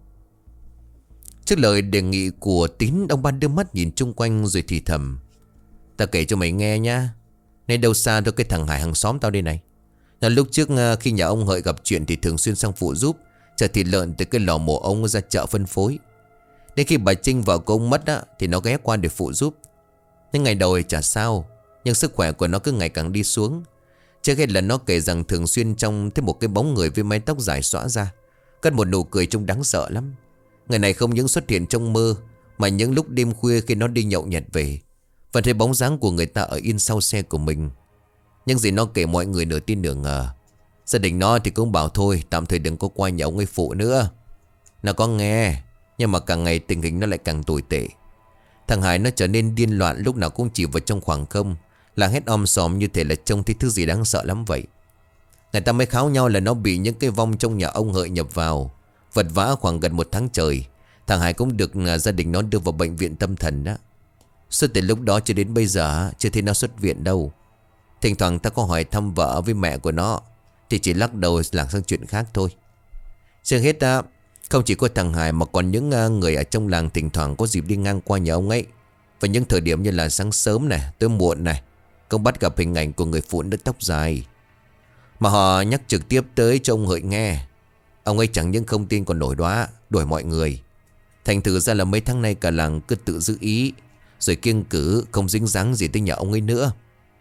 A: Trước lời đề nghị của Tín, ông ba đưa mắt nhìn chung quanh rồi thì thầm. Ta kể cho mày nghe nha. Nên đâu xa thôi, cái thằng Hải hàng xóm tao đây này. Là lúc trước khi nhà ông Hợi gặp chuyện thì thường xuyên sang phụ giúp, chở thịt lợn từ cái lò mổ ông ra chợ phân phối. Đến khi bà Trinh vợ của ông mất á, thì nó ghé qua để phụ giúp. Nhưng ngày đầu thì chả sao, nhưng sức khỏe của nó cứ ngày càng đi xuống. Trước hết là nó kể rằng thường xuyên trông thấy một cái bóng người với mái tóc dài xõa ra, cất một nụ cười trông đáng sợ lắm. Người này không những xuất hiện trong mơ, mà những lúc đêm khuya khi nó đi nhậu nhẹt về, vẫn thấy bóng dáng của người ta ở yên sau xe của mình. Nhưng gì nó kể mọi người nửa tin nửa ngờ. Gia đình nó thì cũng bảo thôi, tạm thời đừng có qua nhà ông ấy phụ nữa. Nó có nghe, nhưng mà càng ngày tình hình nó lại càng tồi tệ. Thằng Hải nó trở nên điên loạn, lúc nào cũng chỉ vào trong khoảng không, là hét om sòm như thể là trông thấy thứ gì đáng sợ lắm vậy. Người ta mới kháo nhau là nó bị những cái vong trong nhà ông Hợi nhập vào. Vật vã khoảng gần một tháng trời. Thằng Hải cũng được gia đình nó đưa vào bệnh viện tâm thần đó. Suốt từ lúc đó cho đến bây giờ chưa thấy nó xuất viện đâu. Thỉnh thoảng ta có hỏi thăm vợ với mẹ của nó thì chỉ lắc đầu lạc sang chuyện khác thôi. Chưa hết á, không chỉ có thằng Hải mà còn những người ở trong làng thỉnh thoảng có dịp đi ngang qua nhà ông ấy. Và những thời điểm như là sáng sớm này, tối muộn này, cũng bắt gặp hình ảnh của người phụ nữ tóc dài. Mà họ nhắc trực tiếp tới cho ông Hợi nghe. Ông ấy chẳng những không tin còn nổi đoá, đuổi mọi người. Thành thử ra là mấy tháng nay cả làng cứ tự giữ ý, rồi kiêng cử không dính dáng gì tới nhà ông ấy nữa.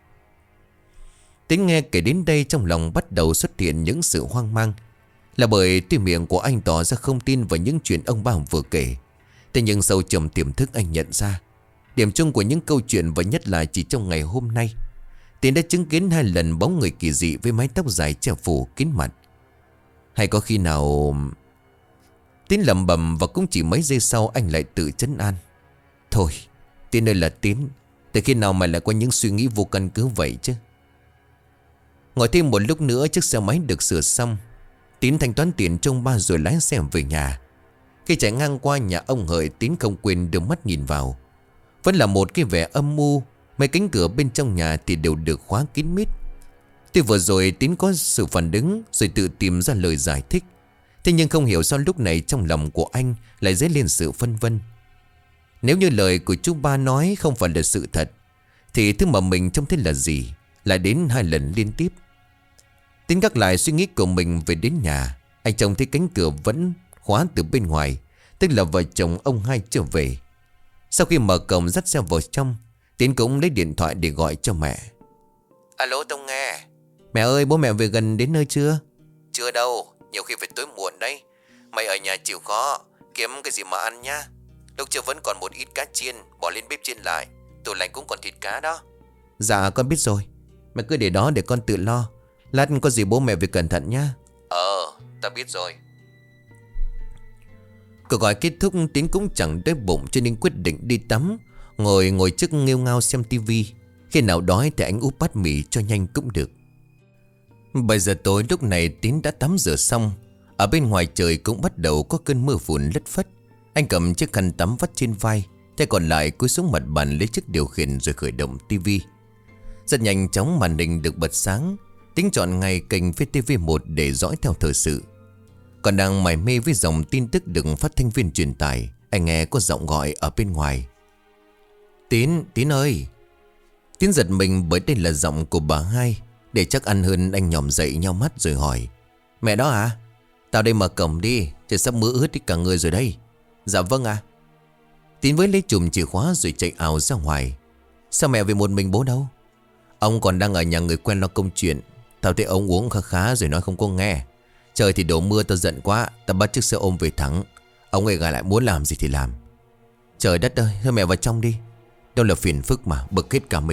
A: Tính nghe kể đến đây trong lòng bắt đầu xuất hiện những sự hoang mang. Là bởi tuy miệng của anh tỏ ra không tin vào những chuyện ông bà vừa kể, thế nhưng sâu trầm tiềm thức anh nhận ra điểm chung của những câu chuyện, và nhất là chỉ trong ngày hôm nay, Tiến đã chứng kiến hai lần bóng người kỳ dị với mái tóc dài che phủ kín mặt. Hay có khi nào... Tiến lẩm bẩm, và cũng chỉ mấy giây sau anh lại tự trấn an. Thôi, Tiến ơi là Tiến, từ khi nào mày lại có những suy nghĩ vô căn cứ vậy chứ? Ngồi thêm một lúc nữa, chiếc xe máy được sửa xong. Tín thanh toán tiền trong ba rồi lái xe về nhà. Khi chạy ngang qua nhà ông Hợi, Tín không quên đưa mắt nhìn vào. Vẫn là một cái vẻ âm mưu. Mấy cánh cửa bên trong nhà thì đều được khóa kín mít. Tuy vừa rồi Tín có sự phản ứng rồi tự tìm ra lời giải thích, thế nhưng không hiểu sao lúc này trong lòng của anh lại dấy lên sự phân vân. Nếu như lời của chú ba nói không phải là sự thật, thì thứ mà mình trông thấy là gì? Lại đến hai lần liên tiếp. Tín gác lại suy nghĩ của mình về đến nhà. Anh trông thấy cánh cửa vẫn khóa từ bên ngoài, tức là vợ chồng ông hai trở về. Sau khi mở cổng dắt xe vào trong, Tín cũng lấy điện thoại để gọi cho mẹ. Alo Tông nghe. Mẹ ơi, bố mẹ về gần đến nơi chưa? Chưa đâu, nhiều khi phải tối muộn đấy. Mày ở nhà chịu khó, kiếm cái gì mà ăn nhá. Lúc chưa vẫn còn một ít cá chiên, bỏ lên bếp chiên lại. Tủ lạnh cũng còn thịt cá đó. Dạ con biết rồi. Mẹ cứ để đó để con tự lo. Lát có gì bố mẹ về cẩn thận nhá. Ờ, ta biết rồi. Cuộc gọi kết thúc, Tín cũng chẳng đói bụng cho nên quyết định đi tắm. Ngồi ngồi trước nghêu ngao xem tivi. Khi nào đói thì anh úp bát mì cho nhanh cũng được. Bảy giờ tối lúc này Tín đã tắm rửa xong. Ở bên ngoài trời cũng bắt đầu có cơn mưa phùn lất phất. Anh cầm chiếc khăn tắm vắt trên vai, tay còn lại cúi xuống mặt bàn lấy chiếc điều khiển rồi khởi động tivi. Rất nhanh chóng màn hình được bật sáng. Tín chọn ngay kênh vê tê vê một để dõi theo thời sự. Còn đang mải mê với dòng tin tức được phát thanh viên truyền tải, anh nghe có giọng gọi ở bên ngoài. Tín, Tín ơi. Tín giật mình bởi đây là giọng của bà hai. Để chắc ăn hơn, anh nhòm dậy nhau mắt rồi hỏi: Mẹ đó à? Tao đây mở cổng đi, trời sắp mưa ướt đi cả người rồi đây. Dạ vâng ạ. Tín với lấy chùm chìa khóa rồi chạy ảo ra ngoài. Sao mẹ về một mình bố đâu? Ông còn đang ở nhà người quen lo công chuyện. Tao thấy ông uống khá khá rồi nói không có nghe. Trời thì đổ mưa tao giận quá, tao bắt chiếc xe ôm về thẳng. Ông ấy gài lại muốn làm gì thì làm. Trời đất ơi, thôi mẹ vào trong đi. Đâu là phiền phức mà, bực hết cả mình.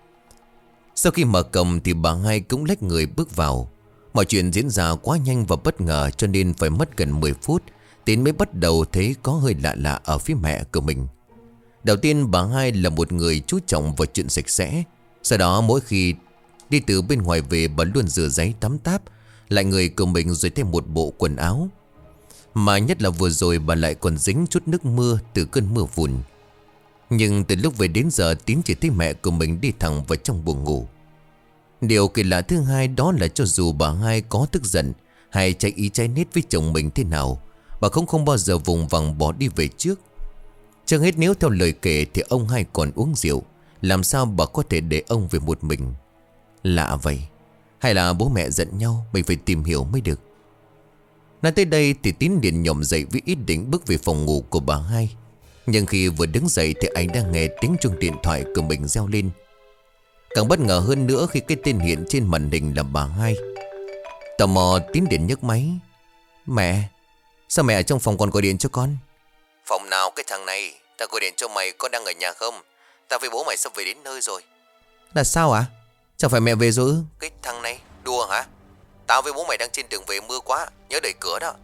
A: Sau khi mở cổng thì bà hai cũng lách người bước vào. Mọi chuyện diễn ra quá nhanh và bất ngờ, cho nên phải mất gần mười phút Tín mới bắt đầu thấy có hơi lạ lạ ở phía mẹ của mình. Đầu tiên, bà hai là một người chú trọng vào chuyện sạch sẽ. Sau đó mỗi khi đi từ bên ngoài về, bà luôn rửa giấy tắm táp lại người của mình rồi thêm một bộ quần áo. Mà nhất là vừa rồi bà lại còn dính chút nước mưa từ cơn mưa phùn. Nhưng từ lúc về đến giờ, Tín chỉ thấy mẹ của mình đi thẳng vào trong buồng ngủ. Điều kỳ lạ thứ hai đó là cho dù bà hai có tức giận hay trái ý trái nết với chồng mình thế nào, bà cũng không bao giờ vùng vằng bỏ đi về trước. Chẳng hết nếu theo lời kể thì ông hai còn uống rượu, làm sao bà có thể để ông về một mình? Lạ vậy. Hay là bố mẹ giận nhau, mình phải tìm hiểu mới được. Nói tới đây thì Tín liền nhổm dậy với ý định bước về phòng ngủ của bà hai. Nhưng khi vừa đứng dậy thì anh đang nghe tiếng chuông điện thoại của mình reo lên. Càng bất ngờ hơn nữa khi cái tên hiện trên màn hình là bà hai. Tò mò Tín điện nhấc máy. Mẹ, sao mẹ ở trong phòng còn gọi điện cho con? Phòng nào cái thằng này? Tao gọi điện cho mày, con đang ở nhà không? Tao với bố mày sắp về đến nơi rồi. Là sao ạ? À? Chẳng phải mẹ về rồi ư? Cái thằng này đùa hả? Tao với bố mày đang trên đường về, mưa quá, nhớ đẩy cửa đó.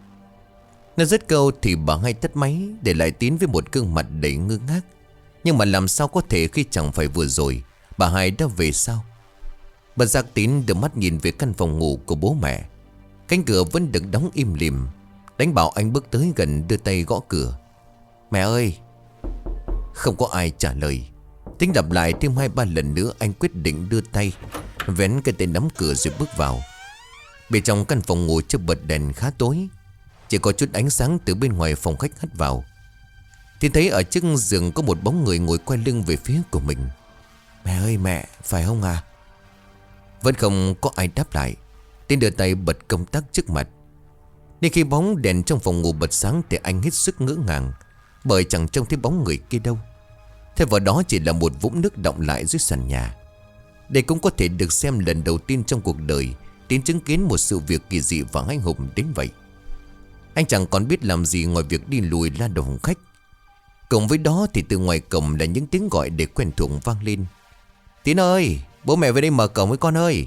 A: Nó dứt câu thì bà hai tắt máy, để lại Tín với một gương mặt đầy ngơ ngác. Nhưng mà làm sao có thể khi chẳng phải vừa rồi bà hai đã về sao? Bật giác Tín đưa mắt nhìn về căn phòng ngủ của bố mẹ. Cánh cửa vẫn được đóng im lìm. Đánh bảo anh bước tới gần đưa tay gõ cửa. Mẹ ơi! Không có ai trả lời. Tín đập lại thêm hai ba lần nữa, anh quyết định đưa tay vén cái tay nắm cửa rồi bước vào. Bên trong căn phòng ngủ chưa bật đèn khá tối, chỉ có chút ánh sáng từ bên ngoài phòng khách hắt vào. Tín thấy ở trước giường có một bóng người ngồi quay lưng về phía của mình. Mẹ ơi mẹ, phải không à? Vẫn không có ai đáp lại. Tín đưa tay bật công tắc trước mặt. Nên khi bóng đèn trong phòng ngủ bật sáng thì anh hết sức ngỡ ngàng, bởi chẳng trông thấy bóng người kia đâu. Thay vào đó chỉ là một vũng nước đọng lại dưới sàn nhà. Đây cũng có thể được xem lần đầu tiên trong cuộc đời Tín chứng kiến một sự việc kỳ dị và anh hùng đến vậy. Anh chẳng còn biết làm gì ngoài việc đi lùi la đầu khách. Cùng với đó thì từ ngoài cổng là những tiếng gọi để quen thuộc vang lên. Tín ơi, bố mẹ về đây mở cổng với con ơi.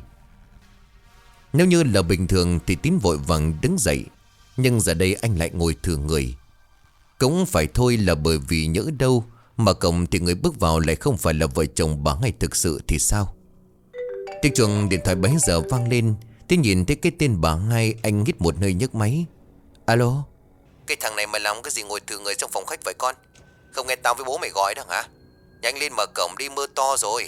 A: Nếu như là bình thường thì Tín vội vàng đứng dậy, nhưng giờ đây anh lại ngồi thừa người. Cũng phải thôi, là bởi vì nhỡ đâu mà cổng thì người bước vào lại không phải là vợ chồng bà hai thực sự thì sao? Tiếng chuông điện thoại bấy giờ vang lên. Tín nhìn thấy cái tên bà hai, anh hít một hơi nhấc máy. Alo? Cái thằng này mày làm cái gì ngồi thừa người trong phòng khách vậy con? Không nghe tao với bố mày gọi đó hả? Nhanh lên mở cổng đi, mưa to rồi.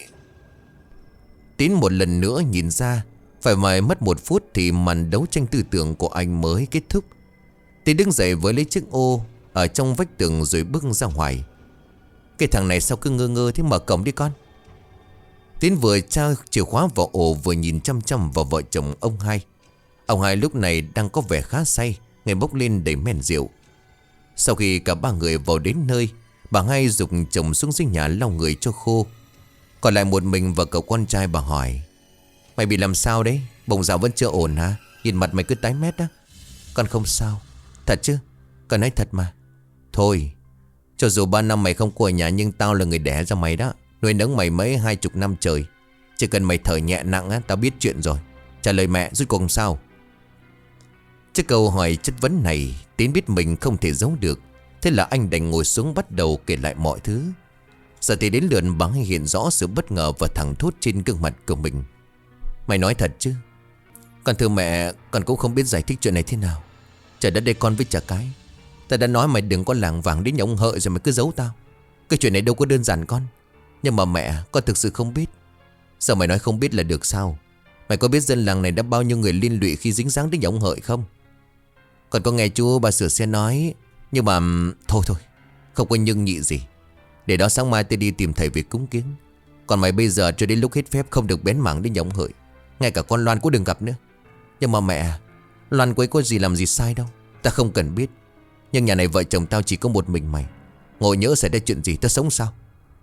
A: Tín một lần nữa nhìn ra. Phải mãi mất một phút thì màn đấu tranh tư tưởng của anh mới kết thúc. Tín đứng dậy với lấy chiếc ô ở trong vách tường rồi bước ra ngoài. Cái thằng này sao cứ ngơ ngơ thế, mở cổng đi con. Tín vừa trao chìa khóa vào ổ vừa nhìn chăm chăm vào vợ chồng ông hai. Ông hai lúc này đang có vẻ khá say, người bốc lên đầy men rượu. Sau khi cả ba người vào đến nơi, bà hai giục chồng xuống dưới nhà lau người cho khô. Còn lại một mình và cậu con trai. Bà hỏi: Mày bị làm sao đấy? Bụng dạ vẫn chưa ổn hả? Nhìn mặt mày cứ tái mét đó. Con không sao. Thật chứ? Con nói thật mà. Thôi, cho dù ba năm mày không có ở nhà, nhưng tao là người đẻ ra mày đó, nuôi nấng mày mấy hai chục năm trời. Chỉ cần mày thở nhẹ nặng á, tao biết chuyện rồi. Trả lời mẹ, rốt cuộc sao? Trước câu hỏi chất vấn này, Tín biết mình không thể giấu được. Thế là anh đành ngồi xuống bắt đầu kể lại mọi thứ. Giờ thì đến lượt bà hai hiện rõ sự bất ngờ và thẳng thốt trên gương mặt của mình. Mày nói thật chứ? Con thưa mẹ, con cũng không biết giải thích chuyện này thế nào. Trời đất, đây con với chả cái. Ta đã nói mày đừng có lảng vảng đến nhà ông Hợi rồi mày cứ giấu tao. Cái chuyện này đâu có đơn giản con. Nhưng mà mẹ, con thực sự không biết. Sao mày nói không biết là được sao? Mày có biết dân làng này đã bao nhiêu người liên lụy khi dính dáng đến nhà ông Hợi không? Còn có nghe chú bà sửa xe nói. Nhưng mà thôi thôi, không có nhưng nhị gì. Để đó sáng mai tôi đi tìm thầy về cúng kiến. Còn mày bây giờ cho đến lúc hết phép không được bén mảng đến nhà ông Hợi. Ngay cả con Loan cũng đừng gặp nữa. Nhưng mà mẹ, Loan cô ấy có gì làm gì sai đâu. Ta không cần biết. Nhưng nhà này vợ chồng tao chỉ có một mình mày. Ngồi nhỡ xảy ra chuyện gì tao sống sao?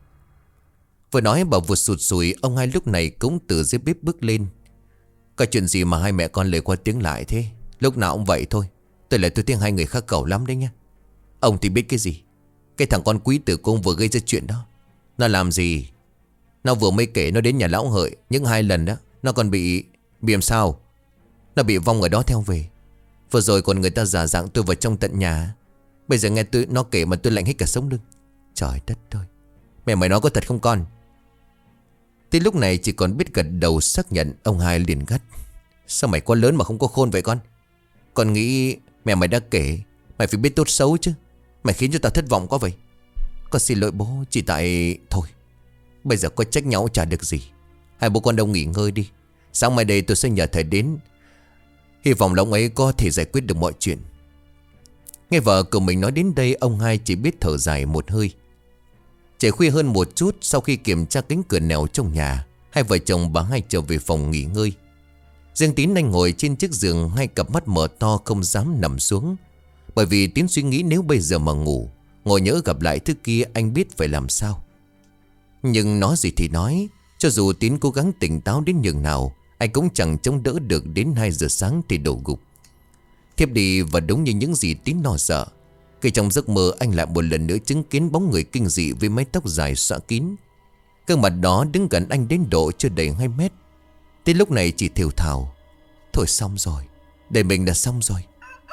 A: Vừa nói bà vừa sụt sùi. Ông hai lúc này cũng từ dưới bếp bước lên. Có chuyện gì mà hai mẹ con lời qua tiếng lại thế? Lúc nào cũng vậy thôi. Tôi lại tôi tiếng hai người khác cẩu lắm đấy nha. Ông thì biết cái gì? Cái thằng con quý tử cung vừa gây ra chuyện đó. Nó làm gì? Nó vừa mới kể nó đến nhà lão Hợi những hai lần đó. Nó còn bị... Bị làm sao? Nó bị vong ở đó theo về. Vừa rồi còn người ta giả dạng tôi vào trong tận nhà. Bây giờ nghe tôi nó kể mà tôi lạnh hết cả sống lưng. Trời đất ơi, mẹ mày nói có thật không con? Tới lúc này chỉ còn biết gật đầu xác nhận. Ông hai liền gắt: Sao mày quá lớn mà không có khôn vậy con? Con nghĩ mẹ mày đã kể, mày phải biết tốt xấu chứ. Mày khiến cho tao thất vọng quá vậy. Con xin lỗi bố, chỉ tại... Thôi, bây giờ có trách nhau chả được gì. Hai bố con đâu nghỉ ngơi đi. Sáng mai đây tôi sẽ nhờ thầy đến. Hy vọng là ông ấy có thể giải quyết được mọi chuyện. Nghe vợ của mình nói đến đây, ông hai chỉ biết thở dài một hơi. Trời khuya hơn một chút, sau khi kiểm tra cánh cửa nẻo trong nhà, hai vợ chồng bà hai trở về phòng nghỉ ngơi. Riêng Tín anh ngồi trên chiếc giường, hai cặp mắt mở to không dám nằm xuống. Bởi vì Tín suy nghĩ nếu bây giờ mà ngủ, ngồi nhớ gặp lại thứ kia, anh biết phải làm sao. Nhưng nói gì thì nói, cho dù Tín cố gắng tỉnh táo đến nhường nào, anh cũng chẳng chống đỡ được đến hai giờ sáng thì đổ gục. Thiếp đi và đúng như những gì Tín lo sợ. Khi trong giấc mơ anh lại một lần nữa chứng kiến bóng người kinh dị với mái tóc dài xõa kín. Gương mặt đó đứng gần anh đến độ chưa đầy hai mét. Tới lúc này chỉ thều thào: Thôi xong rồi, để mình đã xong rồi.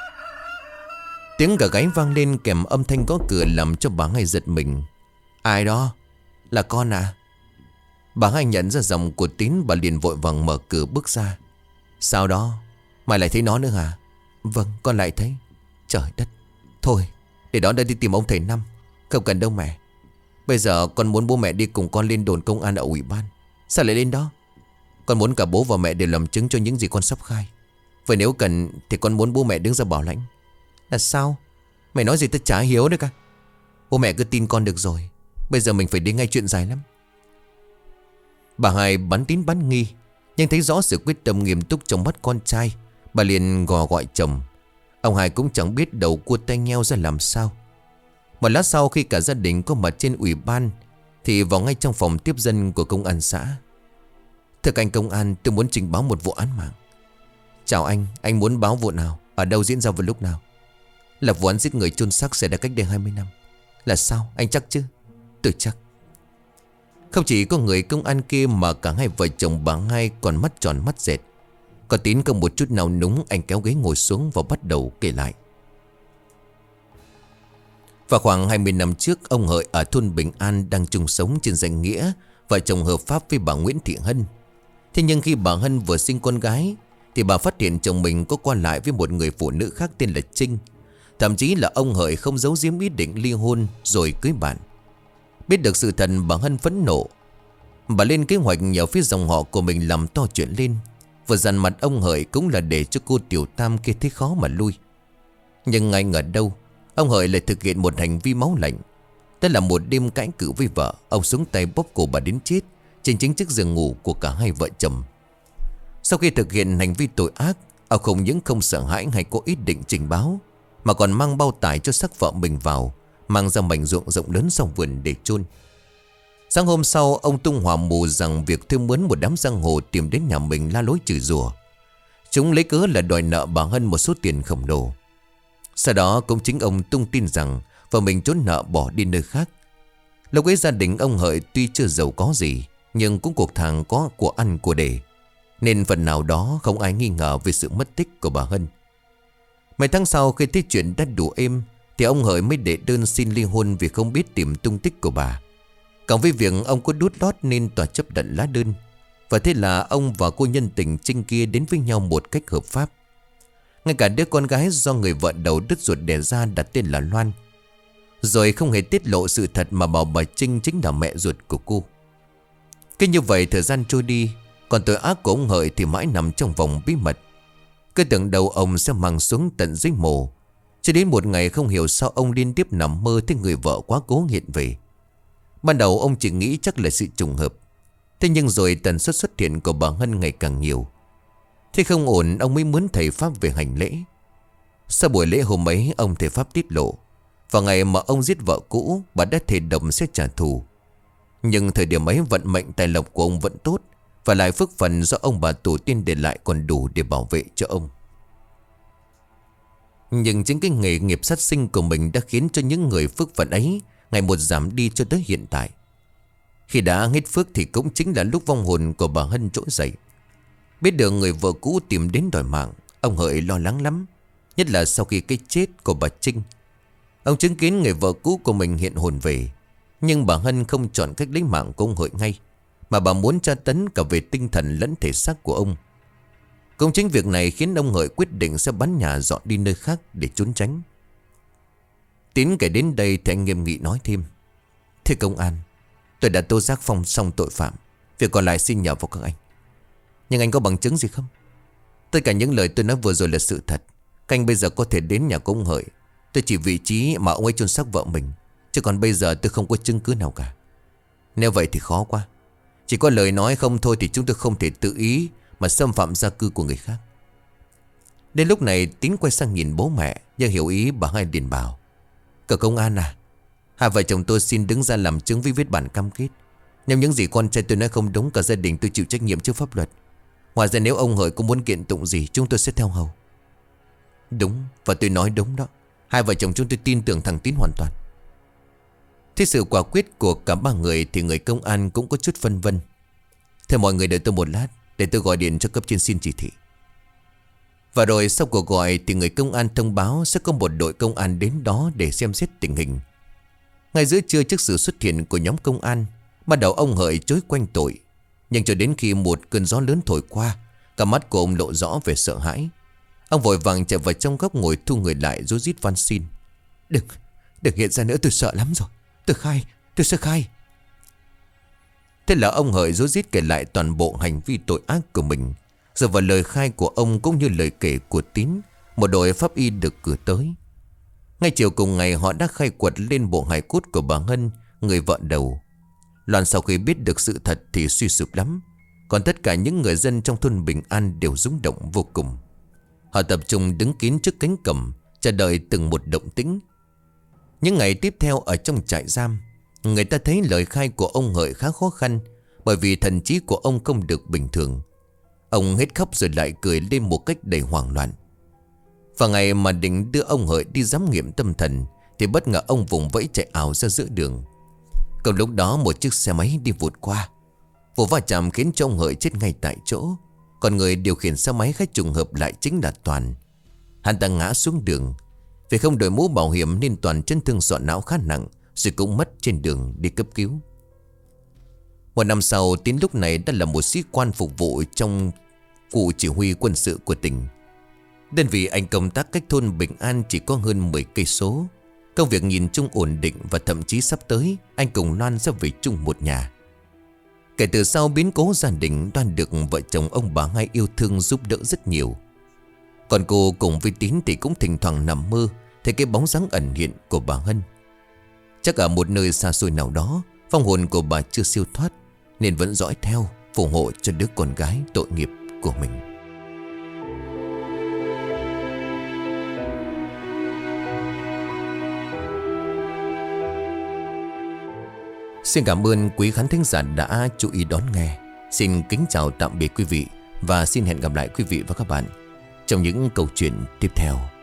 A: Tiếng gà gáy vang lên kèm âm thanh gõ cửa làm cho bà hai giật mình. Ai đó? Là con à? Bà hai nhận ra giọng của Tín, bà liền vội vàng mở cửa bước ra. Sao đó? Mày lại thấy nó nữa hả? Vâng, con lại thấy. Trời đất. Thôi, để đó đã đi tìm ông thầy Năm. Không cần đâu mẹ. Bây giờ con muốn bố mẹ đi cùng con lên đồn công an ở ủy ban. Sao lại lên đó? Con muốn cả bố và mẹ đều làm chứng cho những gì con sắp khai. Vậy nếu cần thì con muốn bố mẹ đứng ra bảo lãnh. Là sao? Mày nói gì tao chả hiểu nữa cả. Bố mẹ cứ tin con được rồi. Bây giờ mình phải đi ngay, chuyện dài lắm. Bà hai bắn tín bắn nghi, nhưng thấy rõ sự quyết tâm nghiêm túc trong mắt con trai. Bà liền gò gọi chồng. Ông hai cũng chẳng biết đầu cua tay nheo ra làm sao. Một lát sau khi cả gia đình có mặt trên ủy ban, thì vào ngay trong phòng tiếp dân của công an xã. Thưa anh công an, tôi muốn trình báo một vụ án mạng. Chào anh, anh muốn báo vụ nào? Ở đâu, diễn ra vào lúc nào? Là vụ án giết người chôn xác xảy ra cách đây hai mươi năm. Là sao, anh chắc chứ? Tôi chắc. Không chỉ có người công an kia mà cả hai vợ chồng bà hai còn mắt tròn mắt dẹt. Có Tín không một chút nào núng, anh kéo ghế ngồi xuống và bắt đầu kể lại. Vào khoảng hai mươi năm trước, ông Hợi ở thôn Bình An đang chung sống trên danh nghĩa vợ chồng hợp pháp với bà Nguyễn Thị Hân. Thế nhưng khi bà Hân vừa sinh con gái thì bà phát hiện chồng mình có qua lại với một người phụ nữ khác tên là Trinh. Thậm chí là ông Hợi không giấu giếm ý định ly hôn rồi cưới bạn. Biết được sự thật, bà Hân phẫn nộ. Bà lên kế hoạch nhờ phía dòng họ của mình làm to chuyện lên. Vừa dằn mặt ông Hợi cũng là để cho cô Tiểu Tam kia thấy khó mà lui. Nhưng ngay ngờ đâu, ông Hợi lại thực hiện một hành vi máu lạnh. Đó là một đêm cãi cự với vợ, ông xuống tay bóp cổ bà đến chết trên chính chiếc giường ngủ của cả hai vợ chồng. Sau khi thực hiện hành vi tội ác, ông không những không sợ hãi hay có ý định trình báo, mà còn mang bao tải cho xác vợ mình vào, mang ra mảnh ruộng rộng lớn sau vườn để chôn. Sáng hôm sau, ông tung hỏa mù rằng việc thuê mướn một đám giang hồ tìm đến nhà mình la lối chửi rủa. Chúng lấy cớ là đòi nợ bà Hân một số tiền khổng lồ. Sau đó cũng chính ông tung tin rằng vợ mình trốn nợ bỏ đi nơi khác. Lúc ấy gia đình ông Hợi tuy chưa giàu có gì, nhưng cũng cuộc thàng có của ăn của để, nên phần nào đó không ai nghi ngờ về sự mất tích của bà Hân. Mấy tháng sau, khi thấy chuyện đã đủ êm, thì ông Hợi mới đệ đơn xin ly hôn vì không biết tìm tung tích của bà. Cộng với việc ông có đút lót nên tòa chấp nhận lá đơn. Và thế là ông và cô nhân tình Trinh kia đến với nhau một cách hợp pháp. Ngay cả đứa con gái do người vợ đầu đứt ruột đẻ ra đặt tên là Loan. Rồi không hề tiết lộ sự thật mà bảo bà Trinh chính là mẹ ruột của cô. Cứ như vậy thời gian trôi đi, còn tội ác của ông Hợi thì mãi nằm trong vòng bí mật. Cứ tưởng đầu ông sẽ mang xuống tận dưới mồ. Cho đến một ngày không hiểu sao ông liên tiếp nằm mơ thấy người vợ quá cố hiện về. Ban đầu ông chỉ nghĩ chắc là sự trùng hợp. Thế nhưng rồi tần suất xuất hiện của bà Hân ngày càng nhiều. Thế không ổn, ông mới muốn thầy Pháp về hành lễ. Sau buổi lễ hôm ấy, ông thầy Pháp tiết lộ vào ngày mà ông giết vợ cũ, bà đã thề độc sẽ trả thù. Nhưng thời điểm ấy vận mệnh tài lộc của ông vẫn tốt, và lại phước phần do ông bà tổ tiên để lại còn đủ để bảo vệ cho ông. Nhưng chính cái nghề nghiệp sát sinh của mình đã khiến cho những người phước phần ấy ngày một giảm đi cho tới hiện tại. Khi đã hết phước thì cũng chính là lúc vong hồn của bà Hân trỗi dậy. Biết được người vợ cũ tìm đến đòi mạng, ông Hợi lo lắng lắm. Nhất là sau khi cái chết của bà Trinh. Ông chứng kiến người vợ cũ của mình hiện hồn về. Nhưng bà Hân không chọn cách lấy mạng của ông Hợi ngay, mà bà muốn tra tấn cả về tinh thần lẫn thể xác của ông. Cũng chính việc này khiến ông Hợi quyết định sẽ bán nhà dọn đi nơi khác để trốn tránh. Tín kể đến đây thì anh nghiêm nghị nói thêm: "Thưa công an, tôi đã tố giác Phong xong tội phạm. Việc còn lại xin nhờ vào các anh. Nhưng anh có bằng chứng gì không? Tất cả những lời tôi nói vừa rồi là sự thật. Các anh bây giờ có thể đến nhà của ông Hợi. Tôi chỉ vị trí mà ông ấy chôn xác vợ mình, chứ còn bây giờ tôi không có chứng cứ nào cả. Nếu vậy thì khó quá. Chỉ có lời nói không thôi thì chúng tôi không thể tự ý mà xâm phạm gia cư của người khác." Đến lúc này Tín quay sang nhìn bố mẹ, nhưng hiểu ý bà Hai liền bảo: "Cậu công an à, hai vợ chồng tôi xin đứng ra làm chứng với viết bản cam kết. Nếu những gì con trai tôi nói không đúng, cả gia đình tôi chịu trách nhiệm trước pháp luật. Ngoài ra nếu ông Hợi có muốn kiện tụng gì, chúng tôi sẽ theo hầu." "Đúng, và tôi nói đúng đó. Hai vợ chồng chúng tôi tin tưởng thằng Tín hoàn toàn." Thế sự quả quyết của cả ba người thì người công an cũng có chút phân vân. "Thế mọi người đợi tôi một lát, để tôi gọi điện cho cấp trên xin chỉ thị." Và rồi sau cuộc gọi thì người công an thông báo sẽ có một đội công an đến đó để xem xét tình hình. Ngay giữa trưa, trước sự xuất hiện của nhóm công an, ban đầu ông Hợi chối quanh tội. Nhưng cho đến khi một cơn gió lớn thổi qua, cả mắt của ông lộ rõ vẻ sợ hãi. Ông vội vàng chạy vào trong góc ngồi thu người lại, rối rít van xin: Đừng, đừng hiện ra nữa, tôi sợ lắm rồi. Tôi khai, tôi sẽ khai." Thế là ông Hợi rối rít kể lại toàn bộ hành vi tội ác của mình. Dựa vào lời khai của ông cũng như lời kể của Tín, một đội pháp y được cử tới. Ngay chiều cùng ngày, họ đã khai quật lên bộ hài cốt của bà Hân, người vợ đầu. Loan sau khi biết được sự thật thì suy sụp lắm. Còn tất cả những người dân trong thôn Bình An đều rung động vô cùng. Họ tập trung đứng kín trước cánh cổng, chờ đợi từng một động tĩnh. Những ngày tiếp theo ở trong trại giam, người ta thấy lời khai của ông Hợi khá khó khăn, bởi vì thần trí của ông không được bình thường. Ông hết khóc rồi lại cười lên một cách đầy hoảng loạn. Và ngày mà định đưa ông Hợi đi giám nghiệm tâm thần thì bất ngờ ông vùng vẫy chạy ảo ra giữa đường. Còn lúc đó một chiếc xe máy đi vụt qua, vụ va chạm khiến cho ông Hợi chết ngay tại chỗ. Còn người điều khiển xe máy khách trùng hợp lại chính là Toàn. Hắn ta ngã xuống đường. Vì không đội mũ bảo hiểm nên Toàn chấn thương sọ não khá nặng, rồi cũng mất trên đường đi cấp cứu. Một năm sau, Tín lúc này đã là một sĩ quan phục vụ trong cụ chỉ huy quân sự của tỉnh. Đơn vị anh công tác cách thôn Bình An chỉ có hơn mười cây số. Công việc nhìn chung ổn định, và thậm chí sắp tới anh cùng Loan sẽ về chung một nhà. Kể từ sau biến cố gia đình, Loan được vợ chồng ông bà Hai yêu thương giúp đỡ rất nhiều. Còn cô cùng với Tín thì cũng thỉnh thoảng nằm mơ thấy cái bóng dáng ẩn hiện của bà Hân. Chắc ở một nơi xa xôi nào đó, vong hồn của bà chưa siêu thoát, nên vẫn dõi theo phù hộ cho đứa con gái tội nghiệp của mình. Xin cảm ơn quý khán thính giả đã chú ý đón nghe. Xin kính chào tạm biệt quý vị, và xin hẹn gặp lại quý vị và các bạn trong những câu chuyện tiếp theo.